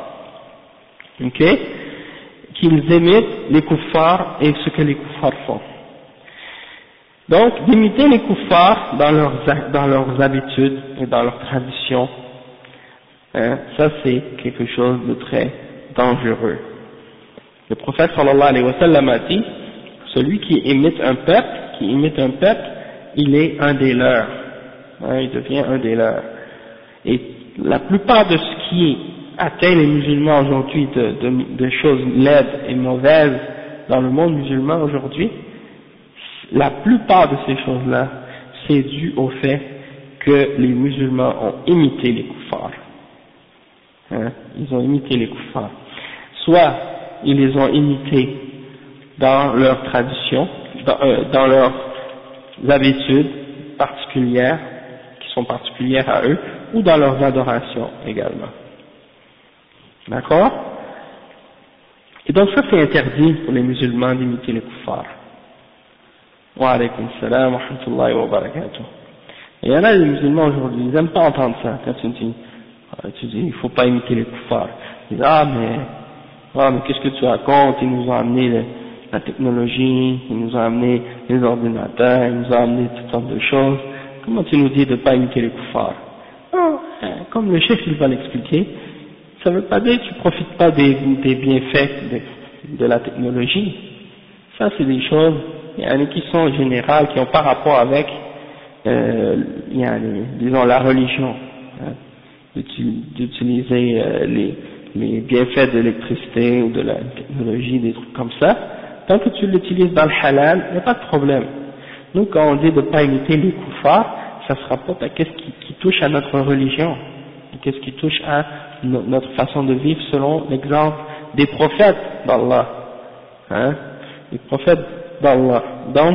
qu'ils imitent les kuffars et ce que les kuffars font. Donc d'imiter les kuffars dans leurs habitudes et dans leurs traditions, ça c'est quelque chose de très dangereux. Le prophète sallallahu alayhi wa sallam a dit, celui qui imite un peuple, il est un des leurs, il devient un des leurs. Et la plupart de ce qui atteint les musulmans aujourd'hui de choses laides et mauvaises dans le monde musulman aujourd'hui, la plupart de ces choses-là, c'est dû au fait que les musulmans ont imité les kuffars. Ils ont imité les kuffars. Soit ils les ont imités dans leurs traditions, dans leurs habitudes particulières, qui sont particulières à eux, ou dans leurs adorations également. D'accord? Et donc ça c'est interdit pour les musulmans d'imiter les kuffars. Wa alaykum salam wa rahmatullahi wa barakatuh. Et il y en a des musulmans aujourd'hui, ils n'aiment pas entendre ça. Quand tu dis il faut pas imiter les kuffars. Ils disent mais qu'est-ce que tu racontes? Ils nous ont amené la technologie, ils nous ont amené les ordinateurs, ils nous ont amené toutes sortes de choses. Comment tu nous dis de ne pas imiter les kuffars? Comme le chef il va l'expliquer, ça ne veut pas dire que tu ne profites pas des bienfaits de la technologie. Ça c'est des choses qui sont générales, qui n'ont pas rapport avec disons la religion, d'utiliser les bienfaits de l'électricité ou de la technologie, des trucs comme ça. Tant que tu l'utilises dans le halal, il n'y a pas de problème. Nous quand on dit de ne pas imiter les kuffars, ça se rapporte à qu'est-ce qui touche à notre religion, qu'est-ce qui touche à notre façon de vivre selon l'exemple des prophètes d'Allah, les prophètes d'Allah. Donc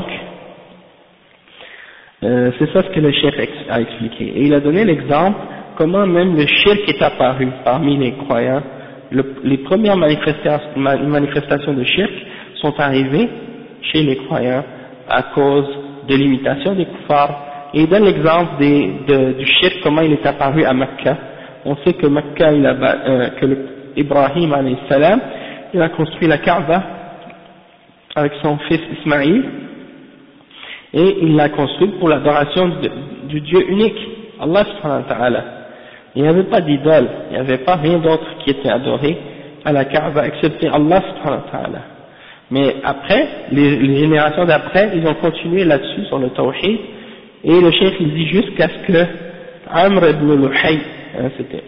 c'est ça ce que le cheikh a expliqué, et il a donné l'exemple comment même le shirk est apparu parmi les croyants. Les premières manifestations de shirk sont arrivées chez les croyants à cause de l'imitation des kuffars. Et il donne l'exemple du shirk, comment il est apparu à Mecca. On sait que Mecca, Ibrahim alayhi salam, il a construit la Kaaba avec son fils Ismaïl, et il l'a construit pour l'adoration du Dieu unique, Allah subhanahu wa ta'ala. Il n'y avait pas d'idole, il n'y avait pas rien d'autre qui était adoré à la Kaaba excepté Allah subhanahu wa ta'ala. Mais après, les générations d'après, ils ont continué là-dessus sur le tawhid, et le cheikh il dit jusqu'à ce que Amr ibn Luhay, c'était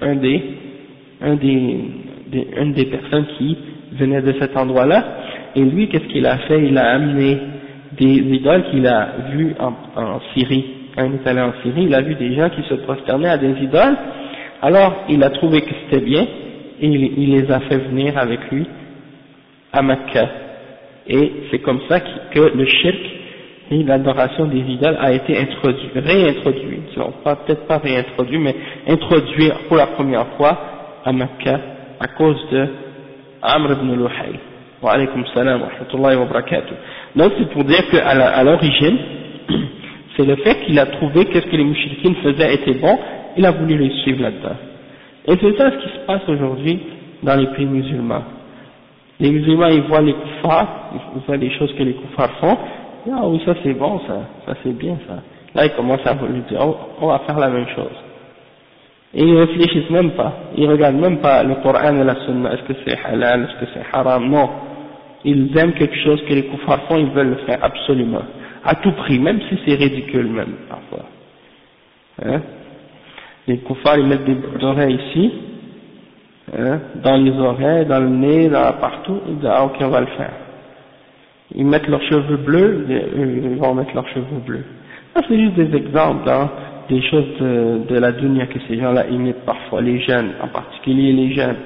une des personnes qui venaient de cet endroit-là, et lui qu'est-ce qu'il a fait? Il a amené des idoles qu'il a vues en Syrie. Quand il est allé en Syrie, il a vu des gens qui se prosternaient à des idoles, alors il a trouvé que c'était bien, et il les a fait venir avec lui à Mecca. Et c'est comme ça que le shirk et l'adoration des idoles a été réintroduit, peut-être pas réintroduit, mais introduit pour la première fois à Mecca à cause de Amr ibn Luhay. Wa alaykum salam wa rahmatullahi wa barakatuh. Donc c'est pour dire qu'à l'origine, c'est le fait qu'il a trouvé que ce que les mouchriquins faisaient était bon, il a voulu les suivre là-dedans. Et c'est ça ce qui se passe aujourd'hui dans les pays musulmans. Les musulmans ils voient les kuffars, ils voient les choses que les kuffars font, oui ça c'est bon, ça c'est bien ça. Là ils commencent à vouloir dire on va faire la même chose. Et ils réfléchissent même pas, ils regardent même pas le Coran et la Sunna, est-ce que c'est halal, est-ce que c'est haram, non. Ils aiment quelque chose que les kuffars font, ils veulent le faire absolument, à tout prix, même si c'est ridicule même parfois. Les kuffars ils mettent des boucles d'oreilles ici, dans les oreilles, dans le nez, partout, ils disent ok on va le faire. Ils mettent leurs cheveux bleus, ils vont mettre leurs cheveux bleus. Ça c'est juste des exemples, des choses de la dunya que ces gens-là imitent parfois, les jeunes, en particulier les jeunes.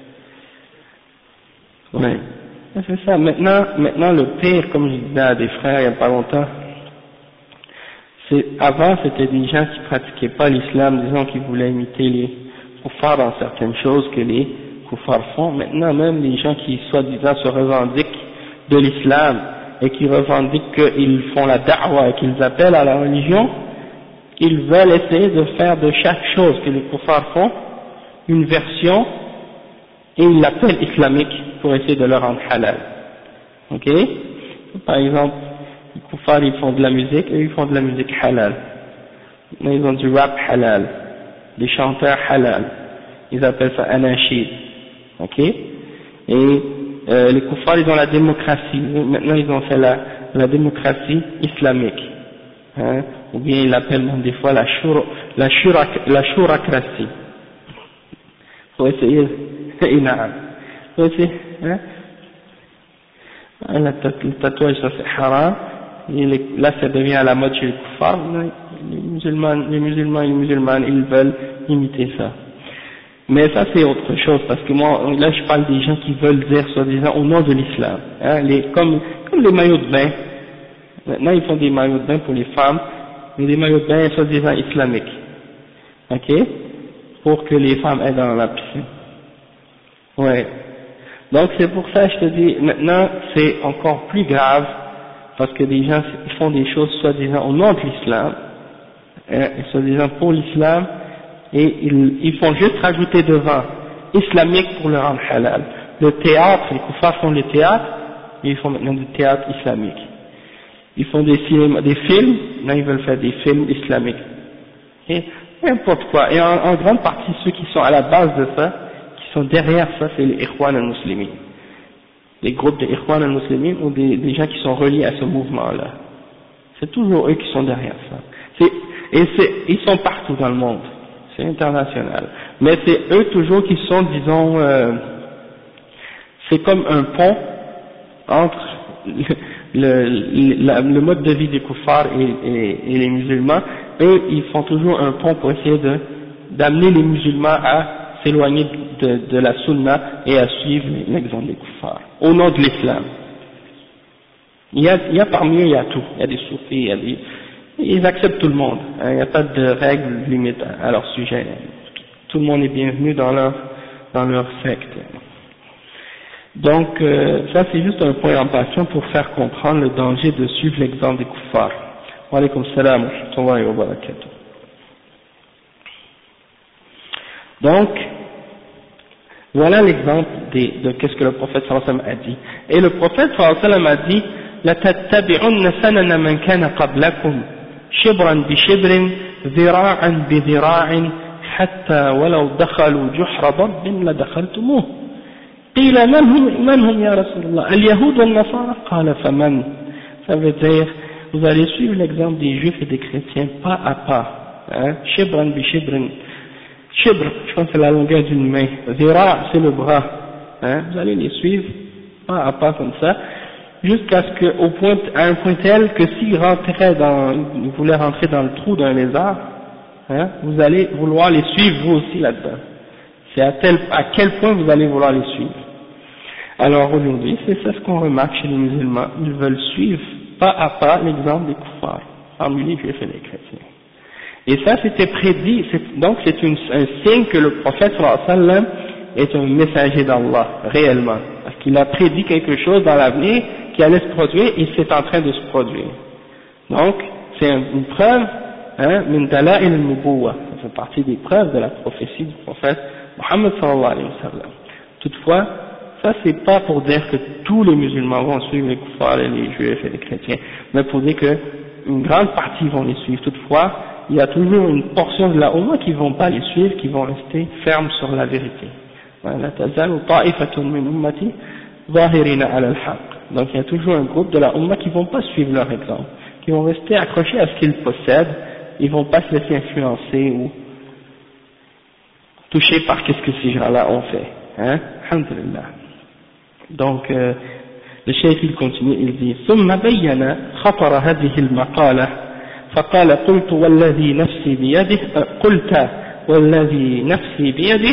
Ouais. C'est ça. Maintenant le pire, comme je disais à des frères il n'y a pas longtemps, avant c'était des gens qui pratiquaient pas l'islam, disons qui voulaient imiter les kuffars dans certaines choses que les kuffars font. Maintenant même les gens qui soi-disant se revendiquent de l'islam et qui revendiquent qu'ils font la da'wa et qu'ils appellent à la religion, ils veulent essayer de faire de chaque chose que les kuffars font une version et ils l'appellent islamique pour essayer de le rendre halal. Ok? Par exemple, les kuffars ils font de la musique et ils font de la musique halal. Ils ont du rap halal, des chanteurs halal. Ils appellent ça anashid. Ok? Et les kuffars ils ont la démocratie. Maintenant ils ont fait la démocratie islamique. Ou bien ils l'appellent même des fois la shuracratie. Faut essayer. Faut essayer. Le tatouage ça c'est haram. Et là ça devient à la mode chez les kuffars. Les musulmans et les musulmanes ils veulent imiter ça. Mais ça c'est autre chose, parce que moi, là je parle des gens qui veulent dire soi-disant au nom de l'islam, comme les maillots de bain. Maintenant ils font des maillots de bain pour les femmes, mais des maillots de bain soi-disant islamiques, ok, pour que les femmes aient dans la piscine. Ouais. Donc c'est pour ça que je te dis, maintenant c'est encore plus grave, parce que des gens ils font des choses soi-disant au nom de l'islam, hein, soi-disant pour l'islam, et ils font juste rajouter devant islamique pour le rendre halal. Le théâtre, les koufars font le théâtre, et ils font maintenant du théâtre islamique. Ils font des films, là ils veulent faire des films islamiques. Et n'importe quoi. Et en grande partie ceux qui sont à la base de ça, qui sont derrière ça, c'est les Ikhwan al-Muslimin. Les groupes de Ikhwan al-Muslimin ou des gens qui sont reliés à ce mouvement-là. C'est toujours eux qui sont derrière ça. Ils sont partout dans le monde. C'est international. Mais c'est eux toujours qui sont, disons, c'est comme un pont entre le mode de vie des koufars et les musulmans. Eux, ils font toujours un pont pour essayer d'amener les musulmans à s'éloigner de la sunna et à suivre l'exemple des koufars, au nom de l'islam. Il y a parmi eux, il y a tout. Il y a des soufis, ils acceptent tout le monde. Il n'y a pas de règles limites à leur sujet. Tout le monde est bienvenu dans leur secte. Donc, ça c'est juste un point en passant pour faire comprendre le danger de suivre l'exemple des koufars. Wa alaykum salam wa rahmatullahi wa barakatuh. Donc, voilà l'exemple de qu'est-ce que le prophète sallallahu alayhi wa sallam a dit. Et le prophète sallallahu alayhi wa sallam a dit لَتَتَّبِعُنَّ سَنَنَ مَنْ كَانَ قَبْلَكُمْ شِبْرًا بِشِبْرٍ ذِرَاعًا بِذِرَاعٍ حَتَّى وَلَوْ دَخَلُوا جُحْرَ ضَبٍّ لَدَخَلْتُمُوهُ قِيلَ مَنْ هُمْ يَا رَسُولَ اللَّهِ الْيَهُودُ وَالنَّصَارَى قَالَ فَمَنْ. Ça veut dire, vous allez suivre l'exemple des juifs et des chrétiens pas à pas, hein, shibran bi shibrin, shibr, je pense que c'est la longueur d'une main, zira, c'est le bras, hein, vous allez les suivre pas à pas comme ça, jusqu'à ce à un point tel que s'ils voulaient rentrer dans le trou d'un lézard, hein, vous allez vouloir les suivre vous aussi là-dedans. C'est à quel point vous allez vouloir les suivre. Alors aujourd'hui, c'est ça ce qu'on remarque chez les musulmans, ils veulent suivre pas à pas l'exemple des koufars, parmi les juifs et les chrétiens. Et ça c'était prédit, donc c'est un signe que le prophète sallallahu alayhi wa sallam est un messager d'Allah, réellement, parce qu'il a prédit quelque chose dans l'avenir qui allait se produire et c'est en train de se produire. Donc c'est une preuve, hein, min dala'il al-nubuwwa, ça fait partie des preuves de la prophétie du prophète Muhammad sallallahu alayhi wa sallam. Toutefois, ça c'est pas pour dire que tous les musulmans vont suivre les koufars et les juifs et les chrétiens, mais pour dire que une grande partie vont les suivre. Toutefois, il y a toujours une portion de la Ummah qui vont pas les suivre, qui vont rester fermes sur la vérité. Donc il y a toujours un groupe de la Ummah qui vont pas suivre leur exemple, qui vont rester accrochés à ce qu'ils possèdent, ils vont pas se laisser influencer ou toucher par qu'est-ce que ces gens-là ont fait. Hein? Alhamdulillah. Donc, le cheikh il continue, il dit ثم بين خطر هذه المقالة فقال قلت والذي نفسي بيده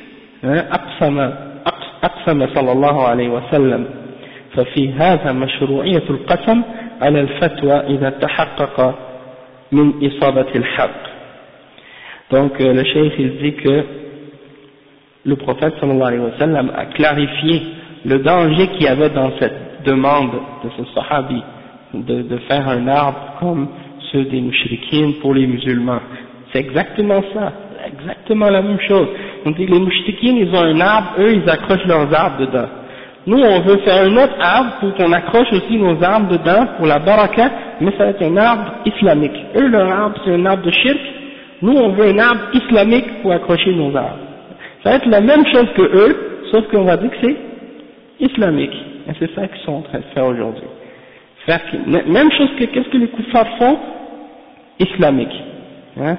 أقسم صلى الله عليه وسلم ففي هذا مشروعية القسم على الفتوى إذا تحقق من إصابة الحق. Donc le cheikh il dit que le prophète sallallahu alayhi wa sallam a clarifié le danger qu'il y avait dans cette demande de ce sahabi de faire un arbre comme ceux des mouchriquines pour les musulmans. C'est exactement ça, exactement la même chose. On dit les mouchriquines ils ont un arbre, eux ils accrochent leurs arbres dedans. Nous on veut faire un autre arbre pour qu'on accroche aussi nos arbres dedans pour la baraka, mais ça va être un arbre islamique. Eux leur arbre c'est un arbre de shirk, nous on veut un arbre islamique pour accrocher nos arbres. Ça va être la même chose que eux, sauf qu'on va dire que c'est islamique. Et c'est ça qu'ils sont en train de faire aujourd'hui. Même chose que qu'est-ce que les koufars font? Islamique. Hein?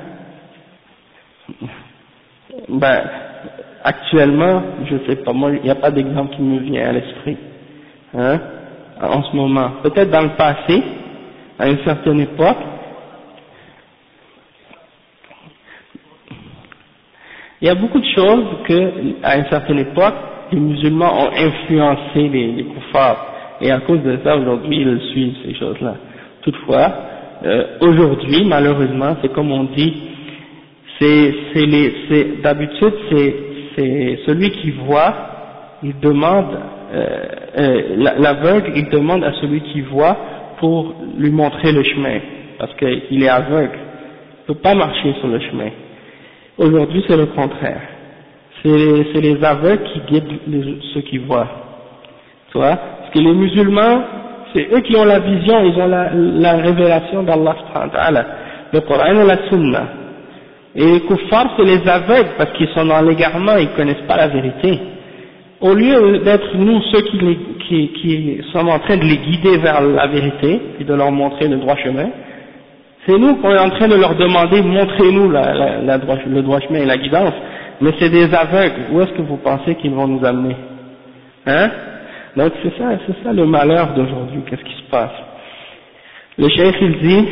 Ben, actuellement, je sais pas, moi, il n'y a pas d'exemple qui me vient à l'esprit. Hein? En ce moment. Peut-être dans le passé, à une certaine époque, il y a beaucoup de choses que, à une certaine époque, les musulmans ont influencé les koufars. Et à cause de ça, aujourd'hui, ils suivent ces choses-là. Toutefois, aujourd'hui, malheureusement, c'est comme on dit, d'habitude, c'est celui qui voit il demande, l'aveugle, il demande à celui qui voit pour lui montrer le chemin, parce qu'il est aveugle, il ne peut pas marcher sur le chemin. Aujourd'hui, c'est le contraire. C'est les aveugles qui guident ceux qui voient. Tu vois? Parce que les musulmans, c'est eux qui ont la vision, ils ont la révélation d'Allah subhanahu wa ta'ala, le Coran et la Sunna. Et les kuffars, c'est les aveugles, parce qu'ils sont dans l'égarement, ils ne connaissent pas la vérité. Au lieu d'être nous ceux qui sommes en train de les guider vers la vérité, et de leur montrer le droit chemin, c'est nous qu'on est en train de leur demander, montrez-nous le droit chemin et la guidance, mais c'est des aveugles, où est-ce que vous pensez qu'ils vont nous amener? Hein? Donc c'est ça le malheur d'aujourd'hui, qu'est-ce qui se passe? Le cheikh il dit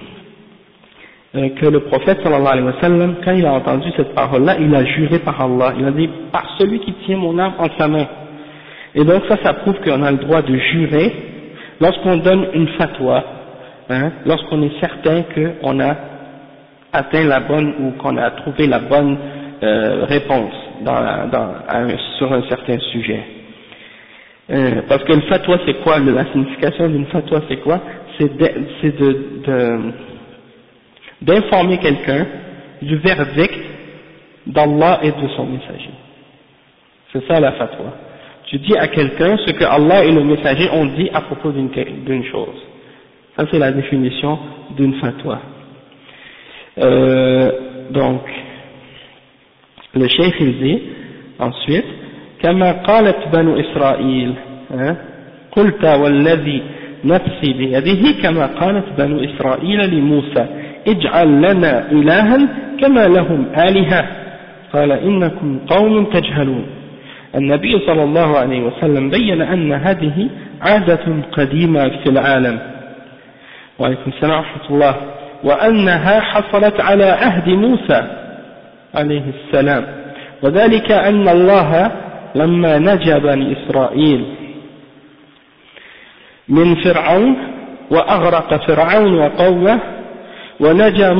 que le prophète sallallahu alayhi wa sallam, quand il a entendu cette parole-là, il a juré par Allah, il a dit par celui qui tient mon âme en sa main. Et donc ça prouve qu'on a le droit de jurer lorsqu'on donne une fatwa, hein, lorsqu'on est certain qu'on a atteint la bonne ou qu'on a trouvé la bonne réponse sur un certain sujet. Parce que le fatwa c'est quoi, la signification d'une fatwa c'est quoi? C'est d'informer quelqu'un du verdict d'Allah et de son messager. C'est ça la fatwa. Tu dis à quelqu'un ce que Allah et le messager ont dit à propos d'une chose. Ça c'est la définition d'une fatwa. Donc, le cheikh il dit ensuite, كما قالت بنو إسرائيل قلت والذي نفسي بيده كما قالت بنو إسرائيل لموسى اجعل لنا إلها كما لهم آلهة قال إنكم قوم تجهلون. النبي صلى الله عليه وسلم بين أن هذه عادة قديمة في العالم وعليكم السلام ورحمة الله وأنها حصلت على عهد موسى عليه السلام وذلك أن الله لما نجى بني إسرائيل من فرعون وأغرق فرعون وقومه ونجى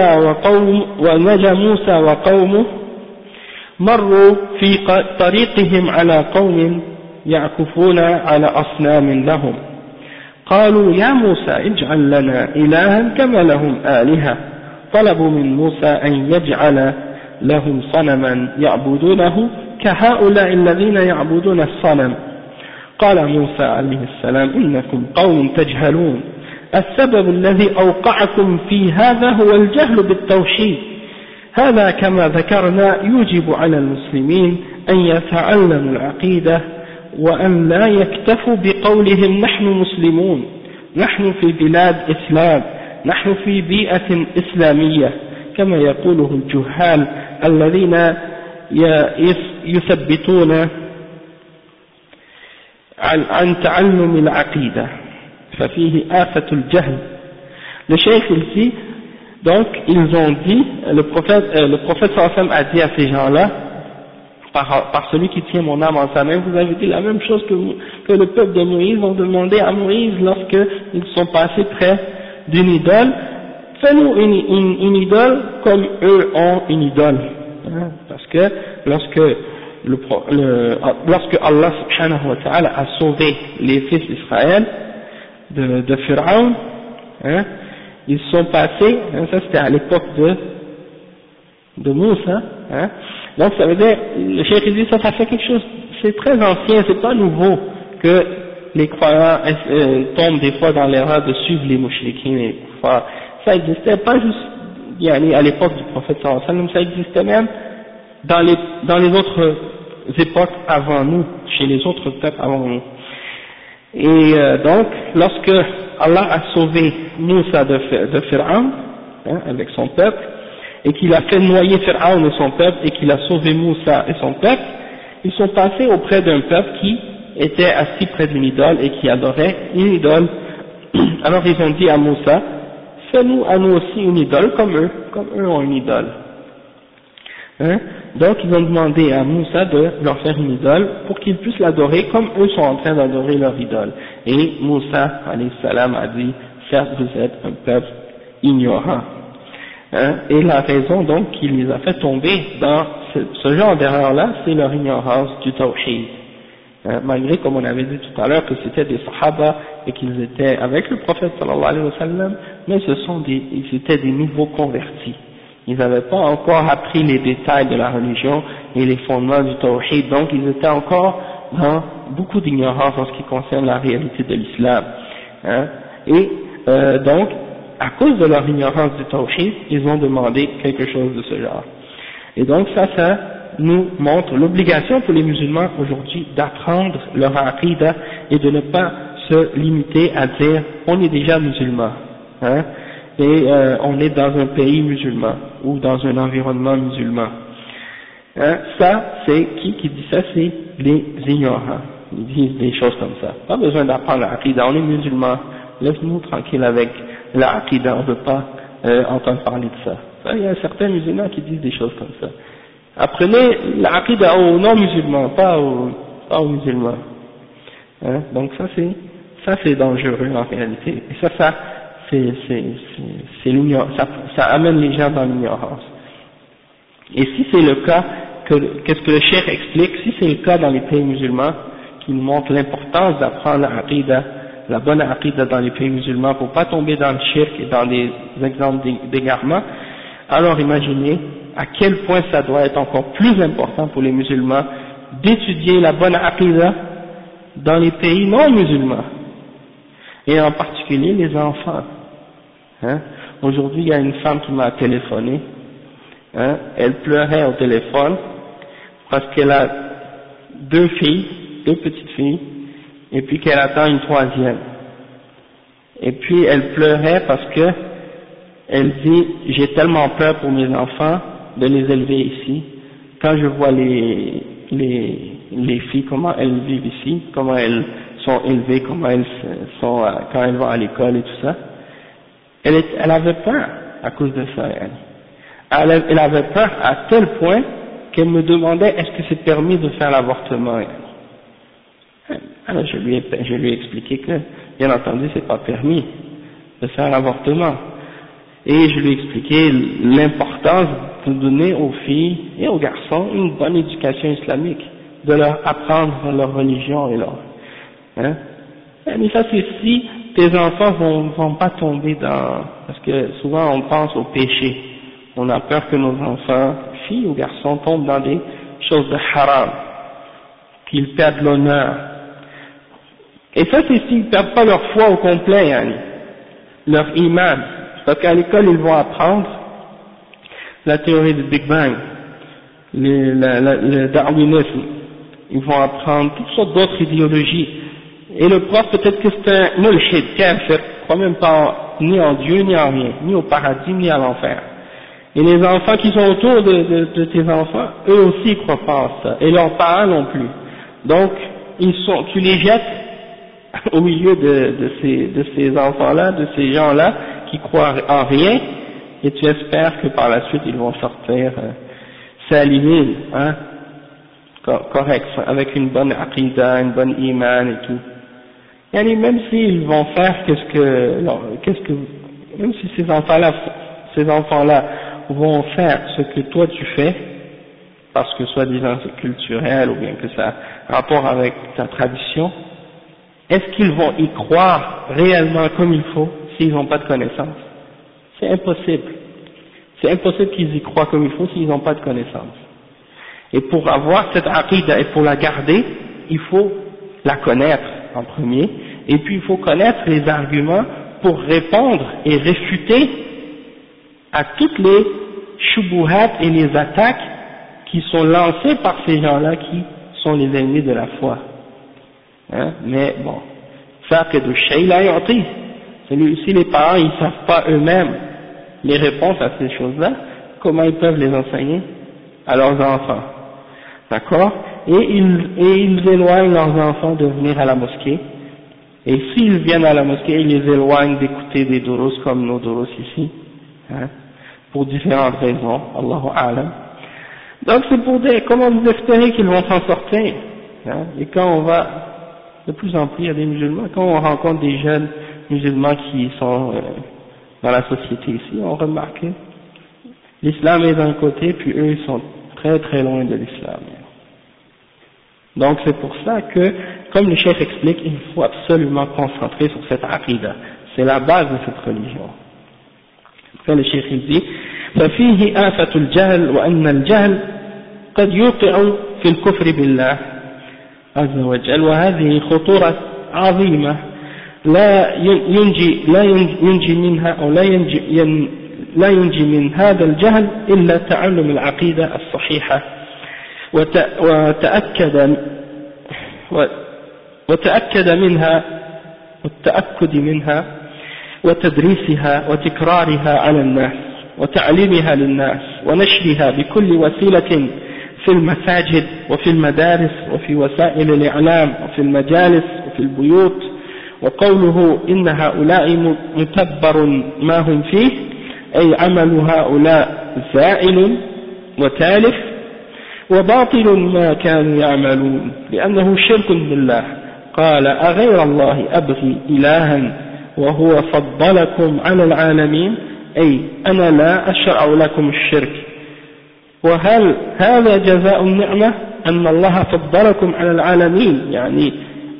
موسى وقومه مروا في طريقهم على قوم يعكفون على أصنام لهم قالوا يا موسى اجعل لنا إلها كما لهم آلهة طلبوا من موسى أن يجعل لهم صنما يعبدونه كهؤلاء الذين يعبدون الصنم قال موسى عليه السلام إنكم قوم تجهلون السبب الذي أوقعكم في هذا هو الجهل بالتوحيد هذا كما ذكرنا يوجب على المسلمين أن يتعلموا العقيدة وأن لا يكتفوا بقولهم نحن مسلمون نحن في بلاد إسلام نحن في بيئة إسلامية كما يقوله الجهال الذين يثبتون عن تعلم العقيدة ففيه آفة الجهل. Le cheikh ici, donc ils ont dit, le prophète sallallahu alayhi wa sallam a dit à ces gens-là, par celui qui tient mon âme en sa main, vous avez dit la même chose que le peuple de Moïse ont demandé à Moïse lorsqu'ils sont passés près d'une idole, fais-nous une idole comme eux ont une idole. Parce que lorsque Allah subhanahu wa ta'ala a sauvé les fils d'Israël de Pharaon, ils sont passés, ça c'était à l'époque de Moussa, donc ça veut dire, le cheikh dit ça fait quelque chose, c'est très ancien, c'est pas nouveau que les croyants tombent des fois dans l'erreur de suivre les mouchriquins et les kuffars. Ça existait pas juste à l'époque du prophète sallallahu alayhi wa sallam, ça existait même dans les autres époques avant nous, chez les autres peuples avant nous. Et donc, lorsque Allah a sauvé Moussa de Pharaon, avec son peuple, et qu'il a fait noyer Pharaon et son peuple, et qu'il a sauvé Moussa et son peuple, ils sont passés auprès d'un peuple qui était assis près d'une idole et qui adorait une idole. Alors ils ont dit à Moussa, fais-nous à nous aussi une idole comme eux ont une idole. Donc ils ont demandé à Moussa de leur faire une idole pour qu'ils puissent l'adorer comme eux sont en train d'adorer leur idole. Et Moussa alayhi salam a dit, certes vous êtes un peuple ignorant. Et la raison donc qui les a fait tomber dans ce genre d'erreur là, c'est leur ignorance du tawhid. Malgré, comme on avait dit tout à l'heure, que c'était des sahaba et qu'ils étaient avec le prophète sallallahu alayhi wa sallam, mais ils étaient des nouveaux convertis. Ils n'avaient pas encore appris les détails de la religion et les fondements du tawhid, donc ils étaient encore dans beaucoup d'ignorance en ce qui concerne la réalité de l'islam. Et donc, à cause de leur ignorance du tawhid, ils ont demandé quelque chose de ce genre. Et donc ça nous montre l'obligation pour les musulmans aujourd'hui d'apprendre leur aqidah et de ne pas se limiter à dire on est déjà musulman, et on est dans un pays musulman ou dans un environnement musulman. Ça, c'est qui dit ça? C'est les ignorants. Ils disent des choses comme ça. Pas besoin d'apprendre l'aqidah, on est musulman, laisse-nous tranquille avec l'aqidah, on ne veut pas entendre parler de ça. Il y a certains musulmans qui disent des choses comme ça. Apprenez l'aqidah aux non-musulmans, pas aux musulmans. Donc ça c'est dangereux en réalité. Et ça ça amène les gens dans l'ignorance. Et si c'est le cas, qu'est-ce que le cheikh explique, si c'est le cas dans les pays musulmans, qui nous montre l'importance d'apprendre la bonne aqidah dans les pays musulmans pour pas tomber dans le shirk et dans des exemples d'égarement, alors imaginez à quel point ça doit être encore plus important pour les musulmans d'étudier la bonne aqidah dans les pays non musulmans, et en particulier les enfants. Aujourd'hui il y a une femme qui m'a téléphoné, elle pleurait au téléphone parce qu'elle a deux petites filles, et puis qu'elle attend une troisième. Et puis elle pleurait parce que elle dit j'ai tellement peur pour mes enfants de les élever ici. Quand je vois les filles, comment elles vivent ici, comment elles sont élevées, comment elles sont quand elles vont à l'école et tout ça, elle avait peur à cause de ça. Elle avait peur à tel point qu'elle me demandait est-ce que c'est permis de faire l'avortement. Alors je lui ai expliqué que, bien entendu, c'est pas permis de faire l'avortement. Et je lui ai expliqué l'importance de donner aux filles et aux garçons une bonne éducation islamique, de leur apprendre leur religion et leur. Mais ça c'est si tes enfants vont pas tomber dans, parce que souvent on pense au péché. On a peur que nos enfants, filles ou garçons, tombent dans des choses de haram, qu'ils perdent l'honneur. Et ça c'est s'ils perdent pas leur foi au complet, leur iman. Parce qu'à l'école ils vont apprendre la théorie du Big Bang, le darwinisme, ils vont apprendre toutes sortes d'autres idéologies. Et le prof peut-être que c'est un mulhid, kafir, ne croit même pas ni en Dieu ni en rien, ni au paradis ni à l'enfer. Et les enfants qui sont autour de tes enfants, eux aussi ne croient pas en ça, et leurs parents non plus. Donc tu les jettes au milieu de ces enfants-là, de ces gens-là qui croient en rien, et tu espères que par la suite ils vont sortir salimés, correct, avec une bonne aqidah, une bonne iman et tout. Et même s'ils vont faire même si ces enfants-là vont faire ce que toi tu fais, parce que soi-disant c'est culturel ou bien que ça a rapport avec ta tradition, est-ce qu'ils vont y croire réellement comme il faut s'ils n'ont pas de connaissance? C'est impossible. C'est impossible qu'ils y croient comme il faut s'ils n'ont pas de connaissance. Et pour avoir cette aqidah et pour la garder, il faut la connaître en premier, et puis il faut connaître les arguments pour répondre et réfuter à toutes les shubuhat et les attaques qui sont lancées par ces gens-là qui sont les ennemis de la foi. Mais bon, ça que de shay la yu'ti. Si les parents ils savent pas eux-mêmes les réponses à ces choses-là, comment ils peuvent les enseigner à leurs enfants? D'accord? Et ils éloignent leurs enfants de venir à la mosquée. Et s'ils viennent à la mosquée, ils les éloignent d'écouter des durus comme nos durus ici, pour différentes raisons, Allahu A'lam. Donc c'est pour comment vous espérez qu'ils vont s'en sortir, et quand on va, de plus en plus il y a des musulmans, quand on rencontre des jeunes musulmans qui sont dans la société ici, on remarque que l'islam est d'un côté, puis eux ils sont très très loin de l'islam. Donc c'est pour ça que, comme le chef explique, il faut absolument concentrer sur cette aqidah. C'est la base de cette religion. Après le chef il dit ففيه آفة الجهل وأن الجهل قد يوقع في الكفر بالله عز وجل وهذه خطورة عظيمة لا ينجي منها أو لا ينجي من هذا الجهل إلا تعلم العقيدة الصحيحة والتأكد منها وتدريسها وتكرارها على الناس وتعليمها للناس ونشرها بكل وسيلة في المساجد وفي المدارس وفي وسائل الإعلام وفي المجالس وفي البيوت. وقوله إن هؤلاء متبر ما هم فيه أي عمل هؤلاء زائل وتالف وباطل ما كانوا يعملون لأنه شرك بالله. قال أغير الله أبغي إلها وهو فضلكم على العالمين أي أنا لا أشرع لكم الشرك. وهل هذا جزاء النعمة أن الله فضلكم على العالمين؟ يعني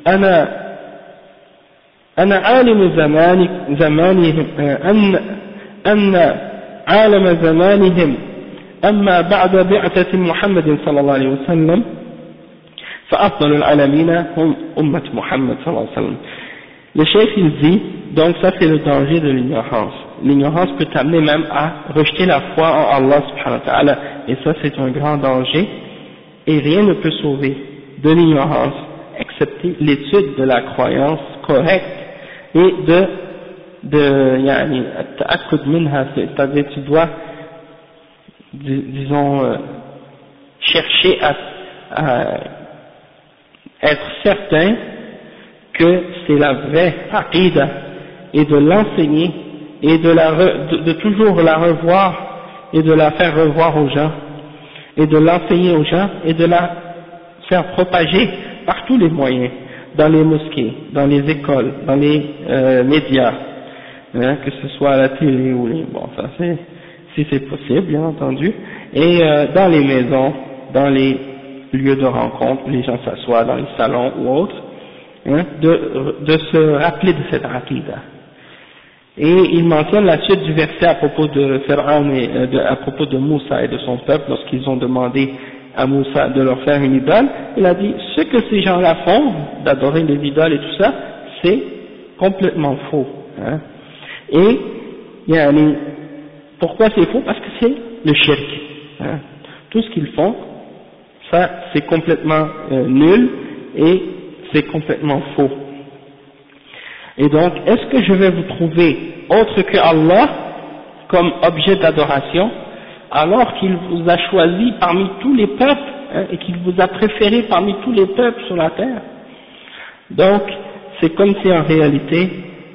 أنا عالم زمانهم أن عالم زمانهم أما بعد بعثة محمد صلى الله عليه وسلم فأفضل العالمين هم أمة محمد صلى الله عليه وسلم. Le chef il dit, donc ça c'est le danger de l'ignorance. L'ignorance peut t'amener même à rejeter la foi en Allah subhanahu wa ta'ala, et ça c'est un grand danger, et rien ne peut sauver de l'ignorance excepté l'étude de la croyance correcte et yani ta'akkud minha, c'est-à-dire tu dois disons chercher à être certain que c'est la vraie aqidah et de l'enseigner et de toujours la revoir et de la faire revoir aux gens et de l'enseigner aux gens et de la faire propager par tous les moyens, dans les mosquées, dans les écoles, dans les médias, hein, que ce soit à la télé ou bon ça c'est si c'est possible bien entendu, et dans les maisons, dans les lieux de rencontre où les gens s'assoient, dans les salons ou autres, hein, de se rappeler de cette aqidah. Et il mentionne la suite du verset à propos de Pharaon et à propos de Moussa et de son peuple lorsqu'ils ont demandé à Moussa de leur faire une idole. Il a dit ce que ces gens-là font, d'adorer les idoles et tout ça, c'est complètement faux. Hein. Et yani, pourquoi c'est faux? Parce que c'est le shirk. Hein. Tout ce qu'ils font, ça c'est complètement nul et c'est complètement faux. Et donc, est-ce que je vais vous trouver autre que Allah comme objet d'adoration, alors qu'il vous a choisi parmi tous les peuples, hein, et qu'il vous a préféré parmi tous les peuples sur la terre? Donc, c'est comme si en réalité,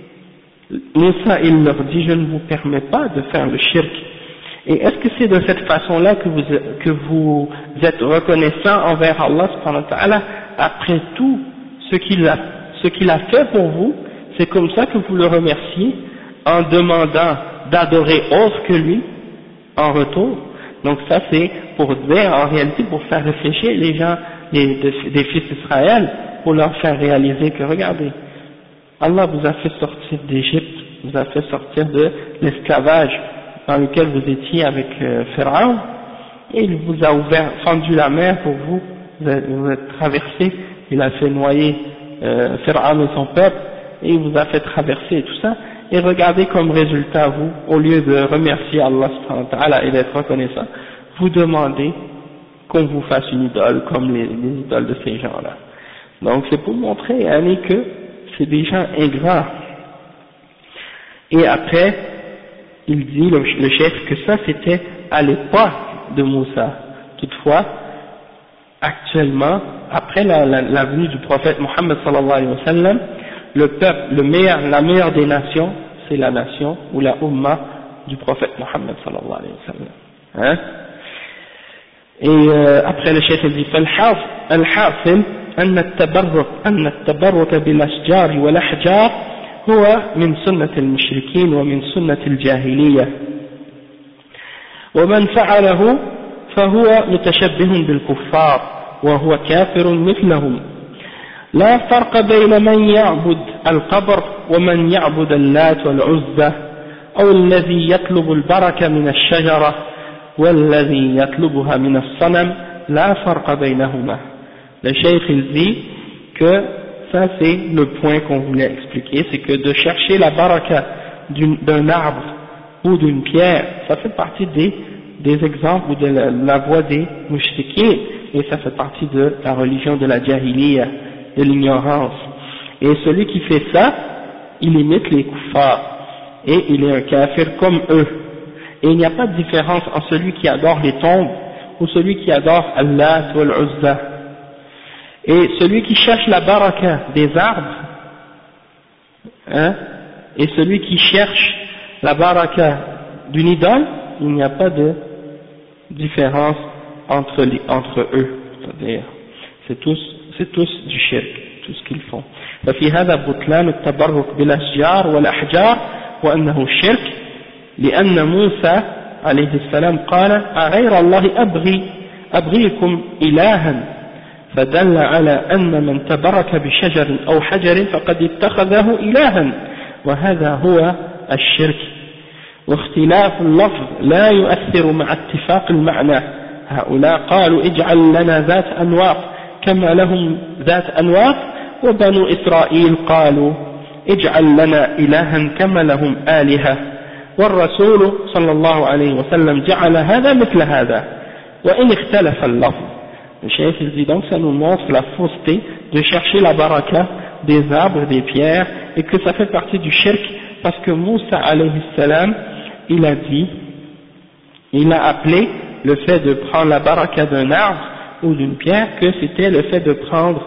Moussa il leur dit, je ne vous permets pas de faire le shirk. Et est-ce que c'est de cette façon-là que vous êtes reconnaissant envers Allah subhanahu wa ta'ala après tout ce qu'il a fait pour vous? C'est comme ça que vous le remerciez en demandant d'adorer autre que lui en retour. Donc ça c'est pour dire, en réalité, pour faire réfléchir les gens des fils d'Israël, pour leur faire réaliser que regardez, Allah vous a fait sortir d'Égypte, vous a fait sortir de l'esclavage dans lequel vous étiez avec Pharaon, et il vous a fendu la mer pour vous, vous êtes traversé, il a fait noyer Pharaon et son peuple, et il vous a fait traverser et tout ça, et regardez comme résultat vous, au lieu de remercier Allah subhanahu wa ta'ala et d'être reconnaissant, vous demandez qu'on vous fasse une idole comme les idoles de ces gens-là. Donc c'est pour montrer Annie que c'est des gens ingrats. Et après, il dit le chef que ça c'était à l'époque de Moussa. Toutefois, actuellement, après la venue du prophète Mohammed sallallahu alayhi wa sallam, le peuple, la meilleure des nations, c'est la nation ou la Ummah du prophète Mohammed sallallahu alayhi wa sallam. Hein? Et après le chef il dit الحاصل أن التبرك بالأشجار والأحجار هو من سنة المشركين ومن سنة الجاهلية ومن فعله فهو متشبه بالكفار وهو كافر مثلهم لا فرق بين من يعبد القبر ومن يعبد اللات والعزى أو الذي يطلب البركة من الشجرة والذي يطلبها من الصنم لا فرق بينهما. Le cheikh il dit que ça c'est le point qu'on voulait expliquer, c'est que de chercher la baraka d'un arbre ou d'une pierre, ça fait partie des exemples ou de la voie des mouchriquins, et ça fait partie de la religion de la jahiliya, de l'ignorance. Et celui qui fait ça, il imite les kuffars, et il est un kafir comme eux. Et il n'y a pas de différence entre celui qui adore les tombes ou celui qui adore Allah ou al-Uzza. Et celui qui cherche la baraka des arbres, hein, et celui qui cherche la baraka d'une idole, il n'y a pas de différence entre eux. C'est-à-dire, c'est tous du shirk, tout ce qu'ils font. ففي هذا بطلان التبرك بالأشجار والأحجار وأنه شرك لأن موسى عليه السلام قال أغير الله أبغيكم إلها فدل على أن من تبرك بشجر أو حجر فقد اتخذه إلها وهذا هو الشرك. واختلاف اللفظ لا يؤثر مع اتفاق المعنى. هؤلاء قالوا اجعل لنا ذات أنواط كما لهم ذات أنواط وبنو إسرائيل قالوا اجعل لنا إلها كما لهم آلهة والرسول صلى الله عليه وسلم جعل هذا مثل هذا وإن اختلف اللفظ. Le cheikh il dit donc ça nous montre la fausseté de chercher la baraka des arbres, des pierres, et que ça fait partie du shirk parce que Moussa alayhi salam il a appelé le fait de prendre la baraka d'un arbre ou d'une pierre que c'était le fait de prendre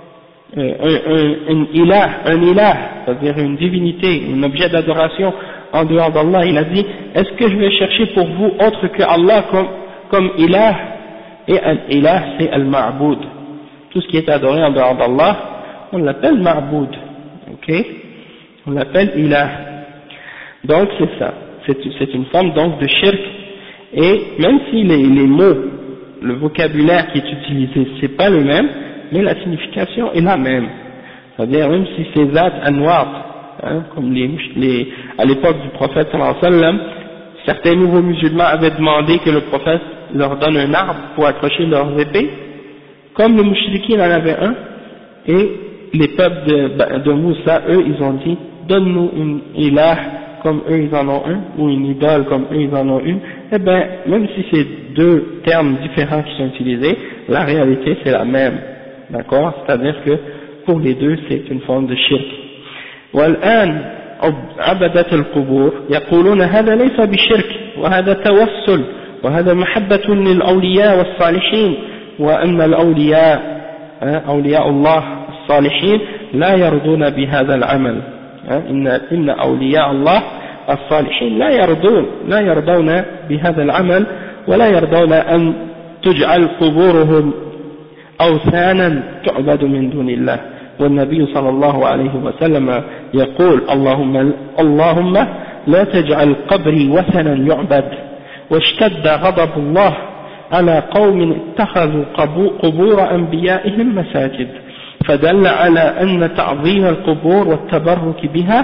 un ilah, c'est-à-dire une divinité, un objet d'adoration en dehors d'Allah. Il a dit est-ce que je vais chercher pour vous autre que Allah comme ilah? Et al-ilah c'est al-ma'boud, tout ce qui est adoré en dehors d'Allah on l'appelle ma'boud, ok, on l'appelle ilah. Donc c'est ça, c'est une forme donc de shirk. Et même si les mots, le vocabulaire qui est utilisé c'est pas le même, mais la signification est la même. C'est-à-dire même si c'est zat anwat, hein, comme à l'époque du prophète sallallahu alayhi wa sallam, certains nouveaux musulmans avaient demandé que le prophète leur donne un arbre pour accrocher leurs épées, comme les mouchriquins en avaient un, et les peuples de Moussa, eux, ils ont dit donne-nous une ilah comme eux ils en ont un, ou une idole comme eux ils en ont une. Eh bien, même si c'est deux termes différents qui sont utilisés, la réalité c'est la même, d'accord? C'est-à-dire que pour les deux c'est une forme de shirk. والآن عبدة القبور يقولون هذا ليس بشرك وهذا توسل وهذا محبة للأولياء والصالحين وأن الأولياء أولياء الله الصالحين لا يرضون بهذا العمل إن أولياء الله الصالحين لا يرضون بهذا العمل ولا يرضون أن تجعل قبورهم أوثانا تعبد من دون الله. والنبي صلى الله عليه وسلم يقول اللهم لا تجعل قبري وثنا يعبد واشتد غضب الله على قوم اتخذوا قبور أنبيائهم مساجد فدل على أن تعظيم القبور والتبرك بها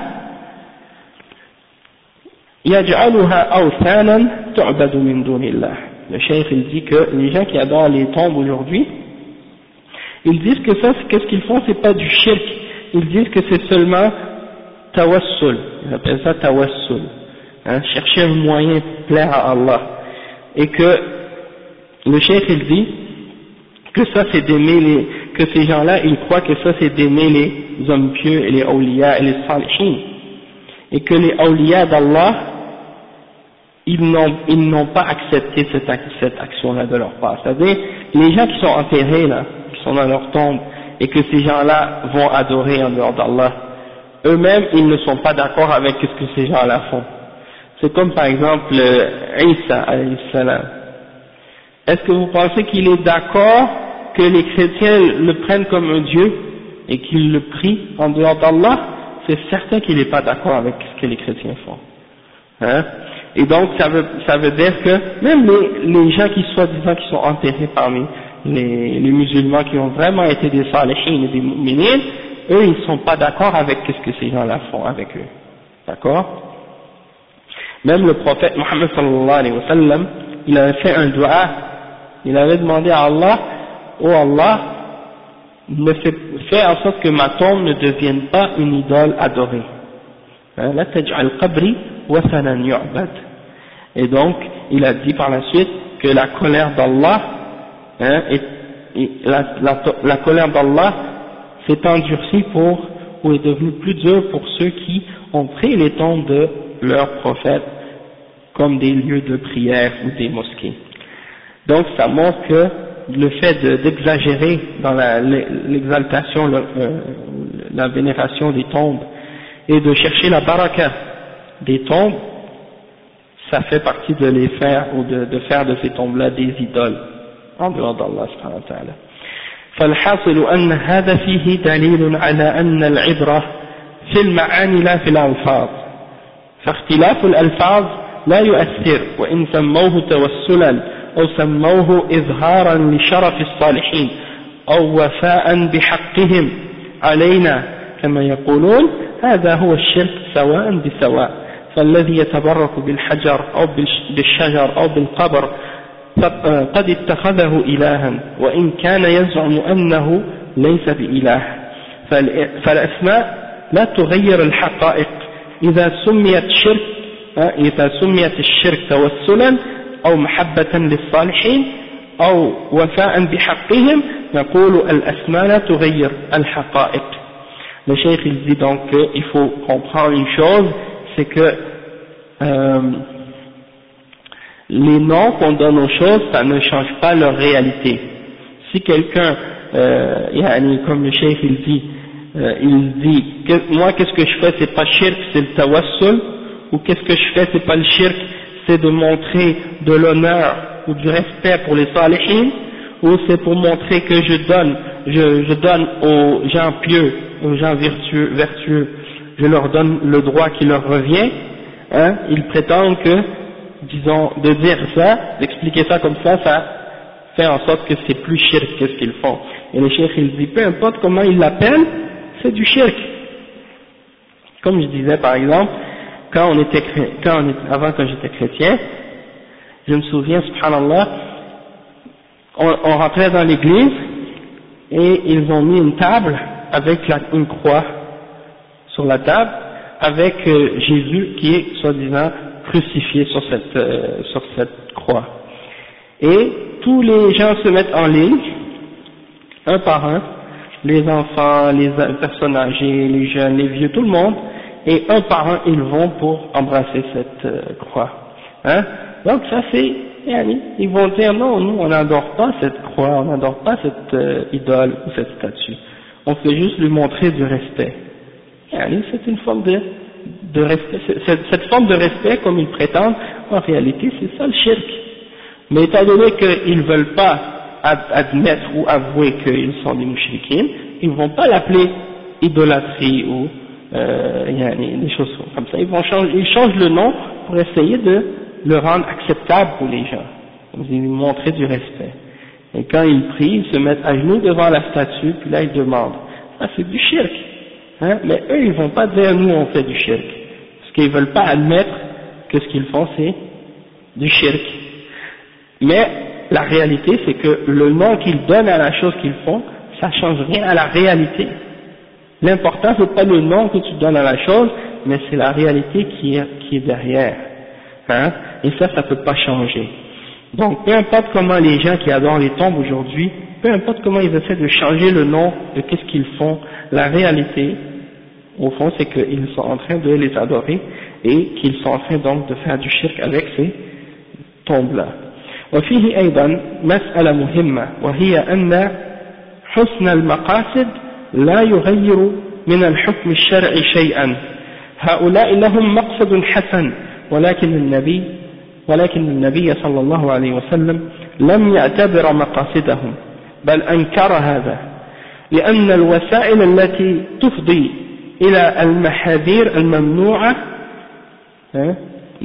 يجعلها أوثانا تعبد من دون الله. Le cheikh il dit que les gens qui adorent les tombes aujourd'hui, ils disent que ça, qu'est-ce qu'ils font, c'est pas du shirk, ils disent que c'est seulement tawassul, ils appellent ça tawassul, hein, chercher un moyen pour plaire à Allah, et que le cheikh il dit que ça c'est d'aimer que ces gens-là ils croient que ça c'est d'aimer les hommes pieux et les awliya et les salihin, et que les awliya d'Allah ils n'ont pas accepté cette action-là de leur part, c'est-à-dire les gens qui sont enterrés là, qui sont dans leur tombe, et que ces gens-là vont adorer en dehors d'Allah, eux-mêmes ils ne sont pas d'accord avec ce que ces gens-là font. C'est comme par exemple Isa alayhi salam. Est-ce que vous pensez qu'il est d'accord que les chrétiens le prennent comme un dieu et qu'ils le prient en dehors d'Allah? C'est certain qu'il n'est pas d'accord avec ce que les chrétiens font, hein? Et donc ça veut dire que même les gens qui soi-disant qui sont enterrés parmi les musulmans qui ont vraiment été des salihines et des mu'minines, eux ils ne sont pas d'accord avec ce que ces gens-là font avec eux, d'accord? Même le prophète Mohammed sallallahu alayhi wa sallam, il avait fait un dua, il avait demandé à Allah, oh Allah, fais en sorte que ma tombe ne devienne pas une idole adorée. La taj'al qabri wathanan yu'bad. Et donc, il a dit par la suite que la colère d'Allah, la colère d'Allah s'est endurcie ou est devenue plus dure pour ceux qui ont pris les tombes de leurs prophètes comme des lieux de prière ou des mosquées. Donc, ça montre que le fait d'exagérer dans l'exaltation, la vénération des tombes et de chercher la baraka des tombes, ça fait partie de les faire ou de faire de ces tombes-là des idoles en dehors d'Allah subhanahu wa ta'ala. فالحاصل أن هذا فيه دليل على أن العبرة في المعاني لا في الألفاظ، فاختلاف الألفاظ لا يؤثر وإن سموه توسلا أو سموه إظهارا لشرف الصالحين أو وفاء بحقهم علينا كما يقولون، هذا هو الشرك سواء بسواء. فالذي يتبرك بالحجر أو بالشجر أو بالقبر قد اتخذه إلها وإن كان يزعم أنه ليس بإله. فالأسماء لا تغير الحقائق. إذا سميت الشرك توسلا أو محبة للصالحين أو وفاء بحقهم نقول الأسماء لا تغير الحقائق. Le cheikh il dit donc qu'il faut comprendre une chose, c'est que les noms qu'on donne aux choses, ça ne change pas leur réalité. Si quelqu'un, comme le cheikh il dit que moi qu'est-ce que je fais, c'est pas shirk, c'est le tawassul, ou qu'est-ce que je fais, c'est pas le shirk, c'est de montrer de l'honneur ou du respect pour les salihin, ou c'est pour montrer que je donne aux gens pieux, aux gens vertueux, je leur donne le droit qui leur revient, ils prétendent que, disons, de dire ça, d'expliquer ça comme ça, ça fait en sorte que c'est plus shirk que ce qu'ils font. Et le cheikh il dit, peu importe comment ils l'appellent, c'est du shirk. Comme je disais par exemple, avant que j'étais chrétien, je me souviens, subhanallah, on rentrait dans l'église et ils ont mis une table avec une croix sur la table avec Jésus qui est soi-disant crucifié sur cette croix. Et tous les gens se mettent en ligne, un par un, les enfants, les personnes âgées, les jeunes, les vieux, tout le monde, et un par un ils vont pour embrasser cette croix. Donc ça c'est, ils vont dire non, nous on n'adore pas cette croix, on n'adore pas cette idole ou cette statue, on fait juste lui montrer du respect. C'est une forme de respect, cette forme de respect comme ils prétendent, en réalité c'est ça le shirk. Mais étant donné qu'ils ne veulent pas admettre ou avouer qu'ils sont des mouchriquines, ils ne vont pas l'appeler idolâtrie ou des choses comme ça. Ils changent le nom pour essayer de le rendre acceptable pour les gens, ils lui montrer du respect. Et quand ils prient, ils se mettent à genoux devant la statue, puis là ils demandent. Ça c'est du shirk. Mais eux ils vont pas dire nous on fait du shirk, parce qu'ils veulent pas admettre que ce qu'ils font c'est du shirk. Mais la réalité c'est que le nom qu'ils donnent à la chose qu'ils font, ça change rien à la réalité. L'important c'est pas le nom que tu donnes à la chose, mais c'est la réalité qui est derrière. Et ça peut pas changer. Donc peu importe comment les gens qui adorent les tombes aujourd'hui, peu importe comment ils essaient de changer le nom de qu'est-ce qu'ils font, la réalité au fond c'est qu'ils sont en train de les adorer et qu'ils sont en train donc de faire du shirk avec ces tombes là. وفيه أيضا مسألة مهمة وهي أن حسن المقاصد لا يغير من الحكم الشرعي شيئا. هؤلاء لهم مقصد حسن ولكن النبي صلى الله عليه وسلم لم يعتبر مقاصدهم بل أنكر هذا لأن الوسائل التي تفضي إلى المحاذير الممنوعة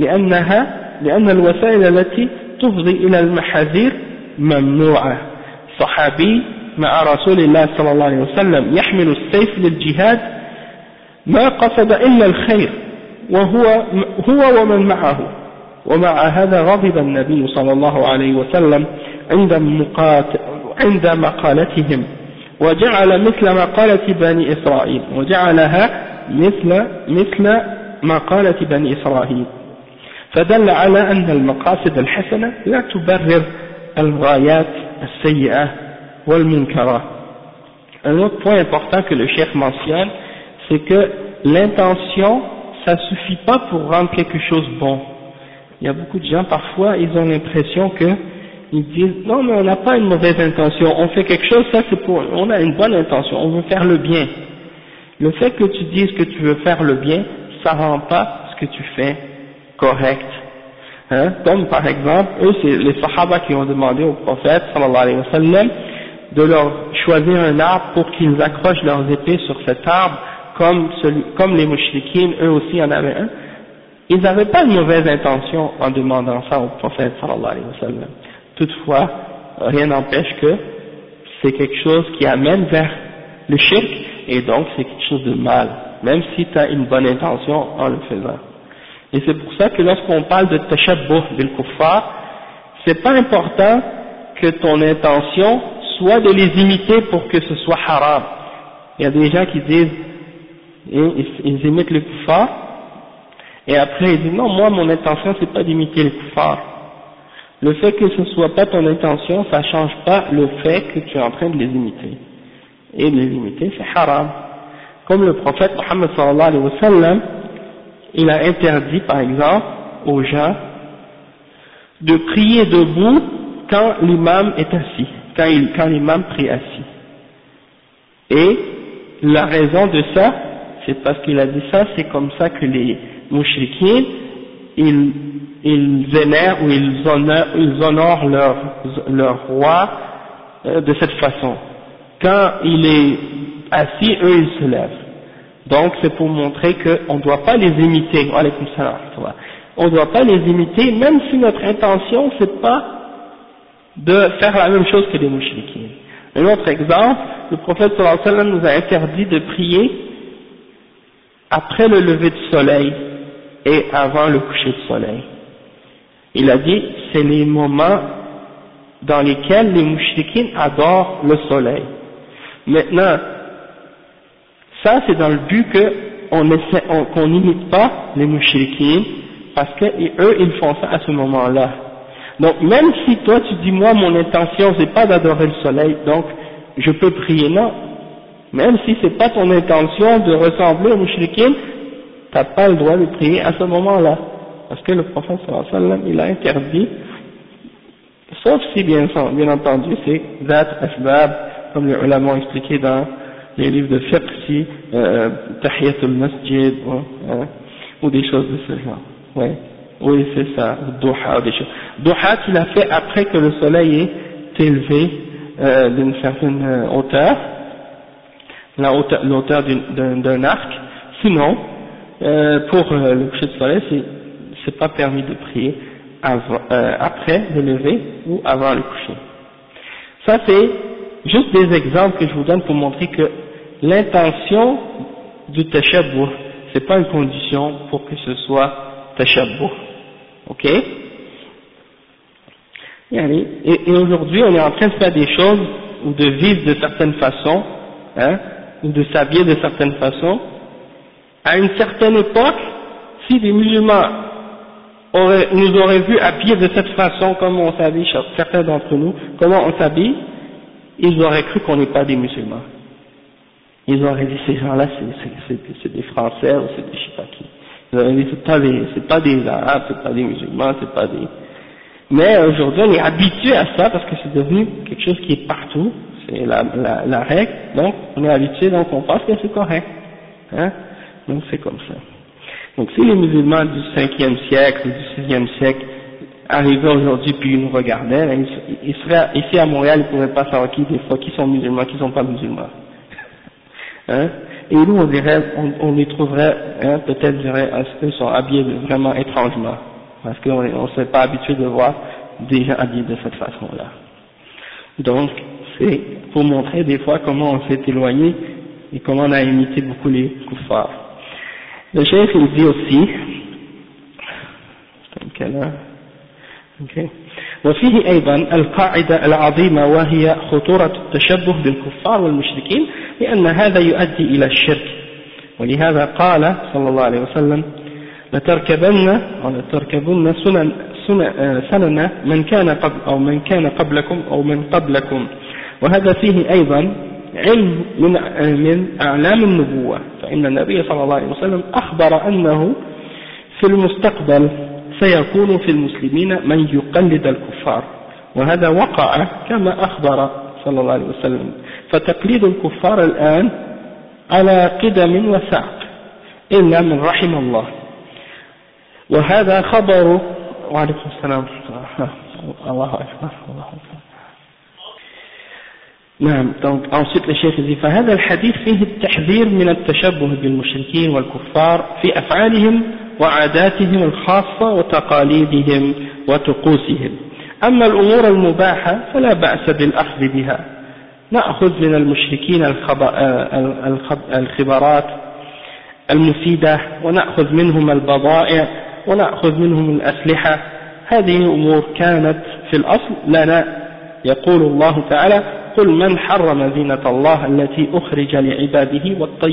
لأن الوسائل التي تفضي إلى المحاذير ممنوعة. صحابي مع رسول الله صلى الله عليه وسلم يحمل السيف للجهاد ما قصد إلا الخير هو ومن معه، ومع هذا غضب النبي صلى الله عليه وسلم عند مقالتهم، وجعل مثل مقالة بني إسرائيل، وجعلها مثل مقالة بني إسرائيل، فدل على أن المقاصد الحسنة لا تبرر الغايات السيئة والمنكرات. Un autre point important que le cheikh mentionne, c'est que l'intention, ça ne suffit pas pour rendre quelque chose bon. Il y a beaucoup de gens, parfois, ils ont l'impression que ils disent, non mais on n'a pas une mauvaise intention, on fait quelque chose, ça c'est pour, on a une bonne intention, on veut faire le bien. Le fait que tu dises que tu veux faire le bien, ça rend pas ce que tu fais correct. Hein? Comme par exemple, eux c'est les sahaba qui ont demandé au prophète sallallahu alayhi wa sallam de leur choisir un arbre pour qu'ils accrochent leurs épées sur cet arbre, comme les mouchriquines, eux aussi en avaient un. Ils n'avaient pas de mauvaise intention en demandant ça au prophète sallallahu alayhi wa sallam. Toutefois, rien n'empêche que c'est quelque chose qui amène vers le shirk, et donc c'est quelque chose de mal, même si tu as une bonne intention en le faisant. Et c'est pour ça que lorsqu'on parle de tashabbuh bil kuffar, c'est pas important que ton intention soit de les imiter pour que ce soit haram. Il y a des gens qui disent, ils imitent le kuffar, et après ils disent non, moi mon intention c'est pas d'imiter le kuffar. Le fait que ce soit pas ton intention, ça change pas le fait que tu es en train de les imiter. Et de les imiter, c'est haram. Comme le prophète Mohammed sallallahu alayhi wa sallam, il a interdit par exemple aux gens de prier debout quand l'imam est assis, quand l'imam prie assis. Et la raison de ça, c'est parce qu'il a dit ça, c'est comme ça que les mouchriquins, ils vénèrent ou ils honorent leur roi de cette façon. Quand il est assis, eux ils se lèvent. Donc c'est pour montrer qu'on ne doit pas les imiter. On ne doit pas les imiter, même si notre intention c'est pas de faire la même chose que les mouchriquins. Un autre exemple, le prophète sallallahu alayhi wa sallam nous a interdit de prier après le lever du soleil et avant le coucher du soleil. Il a dit, c'est les moments dans lesquels les mouchriquins adorent le soleil. Maintenant, ça c'est dans le but qu'on n'imite pas les mouchriquins, parce que eux ils font ça à ce moment-là. Donc même si toi tu dis moi mon intention c'est pas d'adorer le soleil, donc je peux prier, non. Même si c'est pas ton intention de ressembler aux mouchriquins, t'as pas le droit de prier à ce moment-là. Parce que le prophète sallallahu alayhi wa sallam, il a interdit, sauf si bien entendu c'est Zat Asbab, comme les ulama ont expliqué dans les livres de fiqh, si Tahiyatul Masjid, ou des choses de ce genre. Ouais. Oui, c'est ça, Duha, ou des choses. Duha, tu l'as fait après que le soleil est élevé d'une certaine hauteur, l'auteur d'un arc. Sinon, pour le coucher du soleil, c'est pas permis de prier après le lever ou avant le coucher. Ça c'est juste des exemples que je vous donne pour montrer que l'intention du tashabbuh, c'est pas une condition pour que ce soit tashabbuh. Ok? Et aujourd'hui on est en train de faire des choses ou de vivre de certaines façons, hein, ou de s'habiller de certaines façons. À une certaine époque, si des musulmans nous auraient vu habillés de cette façon, comme on s'habille, certains d'entre nous, comment on s'habille, ils auraient cru qu'on n'est pas des musulmans. Ils auraient dit ces gens-là c'est des Français ou c'est des je sais pas qui. Ils auraient dit c'est pas des Arabes, c'est pas des musulmans, c'est pas des... Mais aujourd'hui on est habitué à ça parce que c'est devenu quelque chose qui est partout, c'est la règle, donc on est habitué, donc on pense que c'est correct. Hein? Donc c'est comme ça. Donc si les musulmans du 5e siècle ou du 6e siècle arrivaient aujourd'hui puis ils nous regardaient, ils seraient ici à Montréal, ils ne pourraient pas savoir qui sont musulmans, qui ne sont pas musulmans. Hein? Et nous on dirait, on les trouverait, hein, peut-être dirait, eux sont habillés vraiment étrangement, parce qu'on ne s'est pas habitué de voir des gens habillés de cette façon-là. Donc c'est pour montrer des fois comment on s'est éloigné et comment on a imité beaucoup les kuffars. Le cheikh il dit aussi, وفيه أيضا القاعدة العظيمة وهي خطورة التشبه بالكفار والمشركين لأن هذا يؤدي إلى الشرك، ولهذا قال صلى الله عليه وسلم لتركبن سنن من كان قبلكم أو من قبلكم، وهذا فيه أيضا علم من أعلام النبوة، فإن النبي صلى الله عليه وسلم أخبر أنه في المستقبل سيكون في المسلمين من يقلد الكفار، وهذا وقع كما أخبر صلى الله عليه وسلم، فتقليد الكفار الآن على قدم وساق إلا من رحم الله، وهذا خبر. وعليكم السلام الله أكبر الله أكبر. نعم. donc ensuite le cheikh dit فهذا الحديث فيه التحذير من التشبه بالمشركين والكفار في أفعالهم وعاداتهم الخاصة وتقاليدهم وطقوسهم. أما الأمور المباحة فلا بأس بالأخذ بها، نأخذ من المشركين الخبرات المفيدة، ونأخذ منهم البضائع، ونأخذ منهم الأسلحة، هذه أمور كانت في الأصل لنا. يقول الله تعالى قل من حرم زينة الله التي أخرج لعباده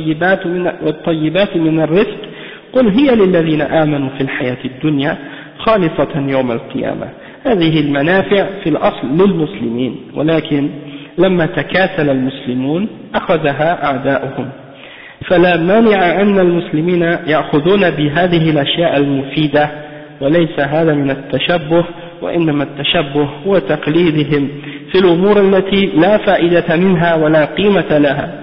والطيبات من الرزق قل هي للذين آمنوا في الحياة الدنيا خالصة يوم القيامة. هذه المنافع في الأصل للمسلمين، ولكن لما تكاسل المسلمون أخذها أعداؤهم، فلا مانع أن المسلمين يأخذون بهذه الأشياء المفيدة، وليس هذا من التشبه، وإنما التشبه هو تقليدهم في الأمور التي لا فائدة منها ولا قيمة لها،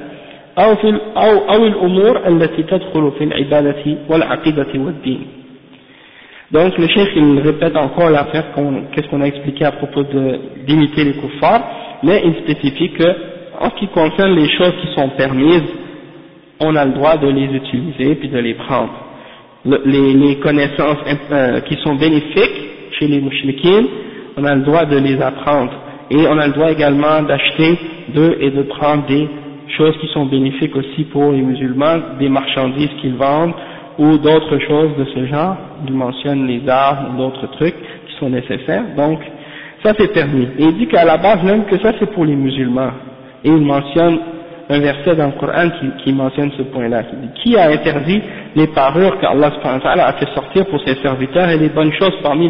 أو الأمور التي تدخل في العبادة والعقيدة والدين. Donc le cheikh il répète encore l'affaire qu'est-ce qu'on a expliqué à propos d'imiter les kuffars, mais il spécifie que en ce qui concerne les choses qui sont permises, on a le droit de les utiliser puis de les prendre. Les connaissances qui sont bénéfiques chez les mouchriquines, on a le droit de les apprendre, et on a le droit également d'acheter et de prendre des choses qui sont bénéfiques aussi pour les musulmans, des marchandises qu'ils vendent ou d'autres choses de ce genre. Il mentionne les armes ou d'autres trucs qui sont nécessaires, donc ça c'est permis. Et il dit qu'à la base même que ça c'est pour les musulmans, et il mentionne un verset dans le Coran qui mentionne ce point-là, qui dit qui a interdit les parures qu'Allah subhanahu wa ta'ala a fait sortir pour ses serviteurs et les bonnes choses parmi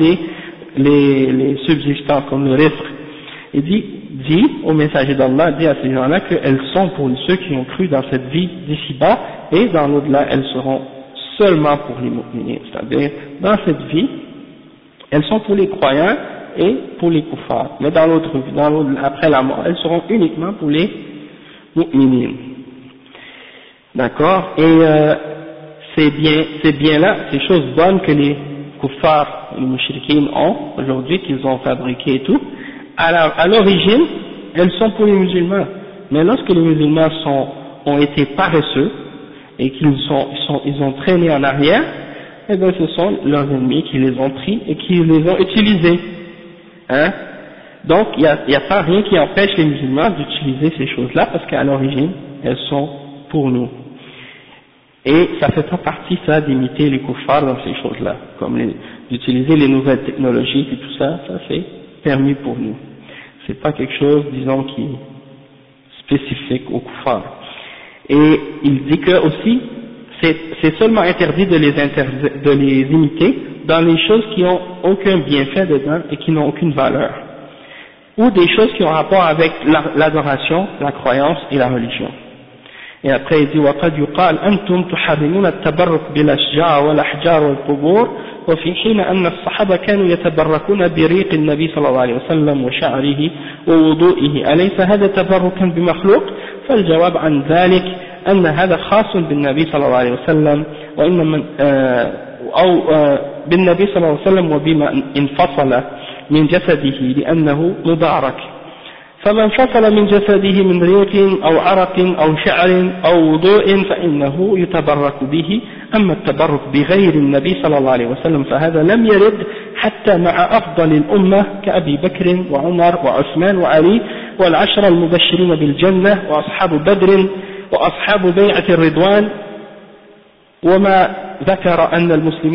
les subsistances comme le risque. Il dit au messager d'Allah, dit à ces gens-là qu'elles sont pour ceux qui ont cru dans cette vie d'ici-bas, et dans l'au-delà elles seront seulement pour les mu'minins, c'est-à-dire dans cette vie elles sont pour les croyants et pour les kuffars, mais dans l'autre vie, après la mort, elles seront uniquement pour les mu'minins. D'accord? Et c'est bien là, ces choses bonnes que les kuffars et les mushrikines ont aujourd'hui, qu'ils ont fabriquées et tout, à l'origine, elles sont pour les musulmans. Mais lorsque les musulmans ont été paresseux et ils ont traîné en arrière, eh bien ce sont leurs ennemis qui les ont pris et qui les ont utilisés. Hein? Donc il n'y a pas rien qui empêche les musulmans d'utiliser ces choses-là, parce qu'à l'origine, elles sont pour nous. Et ça fait pas partie ça d'imiter les kuffars dans ces choses-là, comme d'utiliser les nouvelles technologies et tout ça, ça c'est permis pour nous. C'est pas quelque chose, disons, qui est spécifique aux kuffars. Et il dit que aussi, c'est seulement interdit de les imiter dans les choses qui n'ont aucun bienfait dedans et qui n'ont aucune valeur, ou des choses qui ont rapport avec l'adoration, la croyance et la religion. Et après il dit وقد يقال أنتم تحرمون التبرك بالأشجار والأحجار والقبور وفي حين أن الصحابة كانوا يتبركون بريق النبي صلى الله عليه وسلم وشعره ووضوئه أليس هذا تبركا بمخلوق؟ فالجواب عن ذلك أن هذا خاص بالنبي صلى الله عليه وسلم وإنما بالنبي صلى الله عليه وسلم وبما انفصل من جسده لأنه مبارك. فمن فصل من جسده من ريق أو عرق أو شعر أو وضوء فإنه يتبرك به. أما التبرك بغير النبي صلى الله عليه وسلم فهذا لم يرد حتى مع أفضل الأمة كأبي بكر وعمر وعثمان وعلي والعشرة المبشرين بالجنة وأصحاب بدر وأصحاب بيعة الرضوان وما ذكر أن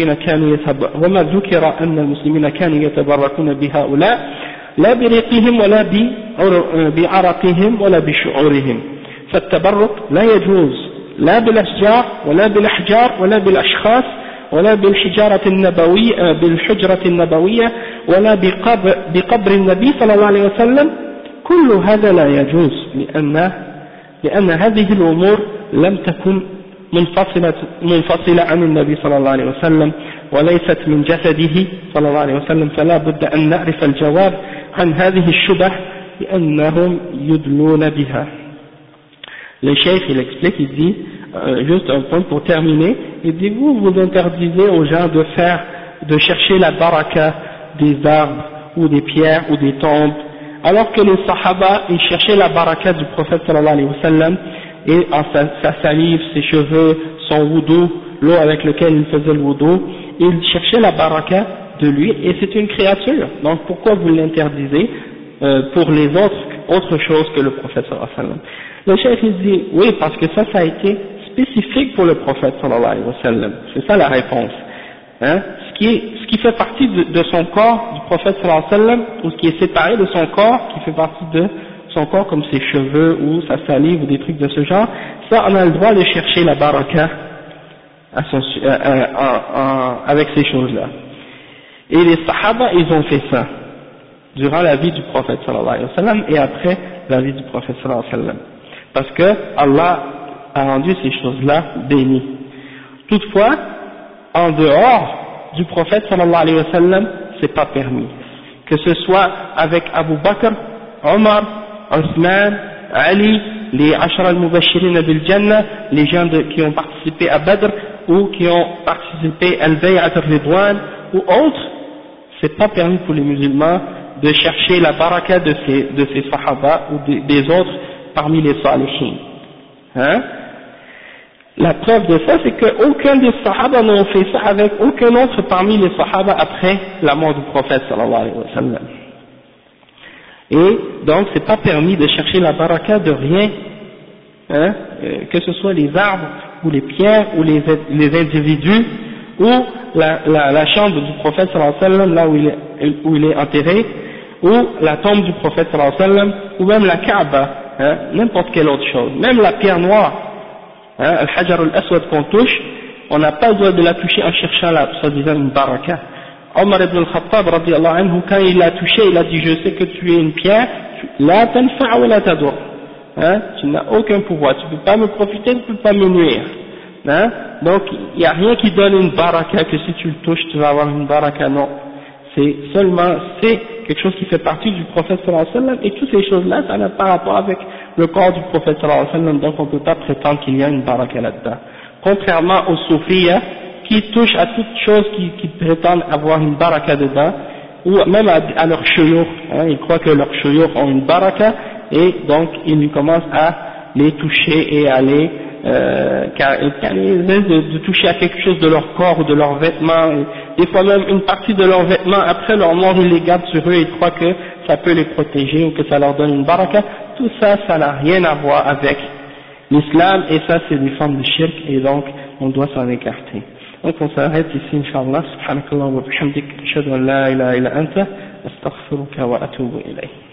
المسلمين كانوا يتبركون بهؤلاء لا بريقهم ولا بعرقهم ولا بشعورهم. فالتبرك لا يجوز لا بالأشجار ولا بالأحجار ولا بالأشخاص ولا بالحجرة النبوية ولا بقبر النبي صلى الله عليه وسلم. كل هذا لا يجوز لأن هذه الأمور لم تكن منفصلة عن النبي صلى الله عليه وسلم وليست من جسده صلى الله عليه وسلم. فلا بد أن نعرف الجواب عن هذه الشبه لأنهم يدلون بها. Le cheikh il explique, il dit, juste un point pour terminer, il dit vous interdisez aux gens de chercher la baraka des arbres ou des pierres ou des tombes, alors que les sahaba ils cherchaient la baraka du prophète sallallahu alayhi wa sallam et en sa salive, ses cheveux, son wudu, l'eau avec laquelle il faisait le wudu, ils cherchaient la baraka de lui et c'est une créature. Donc pourquoi vous l'interdisez pour les autres choses que le prophète sallallahu alayhi wa sallam? Le chef il dit oui parce que ça a été spécifique pour le prophète sallallahu alayhi wa sallam. C'est ça la réponse. Hein? Ce qui fait partie de son corps du prophète sallallahu alayhi wa sallam, ou ce qui est séparé de son corps, qui fait partie de son corps comme ses cheveux ou sa salive ou des trucs de ce genre, ça on a le droit de chercher la baraka avec ces choses-là. Et les sahaba ils ont fait ça durant la vie du prophète sallallahu alayhi wa sallam et après la vie du prophète sallallahu alayhi wa sallam. Parce que Allah a rendu ces choses-là bénies. Toutefois, en dehors du prophète sallallahu alayhi wa sallam, c'est pas permis. Que ce soit avec Abu Bakr, Omar, Othman, Ali, les Ashara al-Mubashirin bil Jannah, les gens qui ont participé à Badr ou qui ont participé à Al-Bay'at al-Ridwan ou autres, c'est pas permis pour les musulmans de chercher la baraka de ces sahaba ou des autres parmi les salihin. Hein? La preuve de ça, c'est qu'aucun des sahaba n'a fait ça avec aucun autre parmi les sahaba après la mort du prophète sallallahu alayhi wa sallam. Et donc c'est pas permis de chercher la baraka de rien, hein? Que ce soit les arbres ou les pierres ou les individus ou la chambre du prophète sallallahu alayhi wa sallam là où il est enterré, ou la tombe du prophète sallallahu alayhi wa sallam, ou même la Kaaba, hein? N'importe quelle autre chose, même la pierre noire, hein? Al-Hajar al-Aswad qu'on touche, on n'a pas le droit de la toucher en cherchant soi-disant une baraka. Omar ibn al-Khattab radiyallahu anhu, quand il l'a touché, il a dit je sais que tu es une pierre, la tanfa' wa la tadur, hein? Tu n'as aucun pouvoir, tu ne peux pas me profiter, tu ne peux pas me nuire, hein? Donc il n'y a rien qui donne une baraka que si tu le touches tu vas avoir une baraka, non. C'est quelque chose qui fait partie du prophète sallallahu alayhi wa sallam, et toutes ces choses-là, ça n'a pas rapport avec le corps du prophète sallallahu alayhi wa sallam, donc on ne peut pas prétendre qu'il y a une baraka là-dedans. Contrairement aux soufiyas, qui touchent à toutes choses qui prétendent avoir une baraka dedans, ou même à leurs shuyukh, hein, ils croient que leurs shuyukh ont une baraka, et donc ils commencent à les toucher et à les de toucher à quelque chose de leur corps ou de leurs vêtements, et des fois même une partie de leurs vêtements après leur mort ils les gardent sur eux et ils croient que ça peut les protéger ou que ça leur donne une baraka. Tout ça, ça n'a rien à voir avec l'islam, et ça c'est des formes de shirk, et donc on doit s'en écarter. Donc on s'arrête ici, Inch'Allah. Subhanakallah wa bihamdik, ashhadu an la ilaha illa anta, astaghfiruka wa atubu ilayk.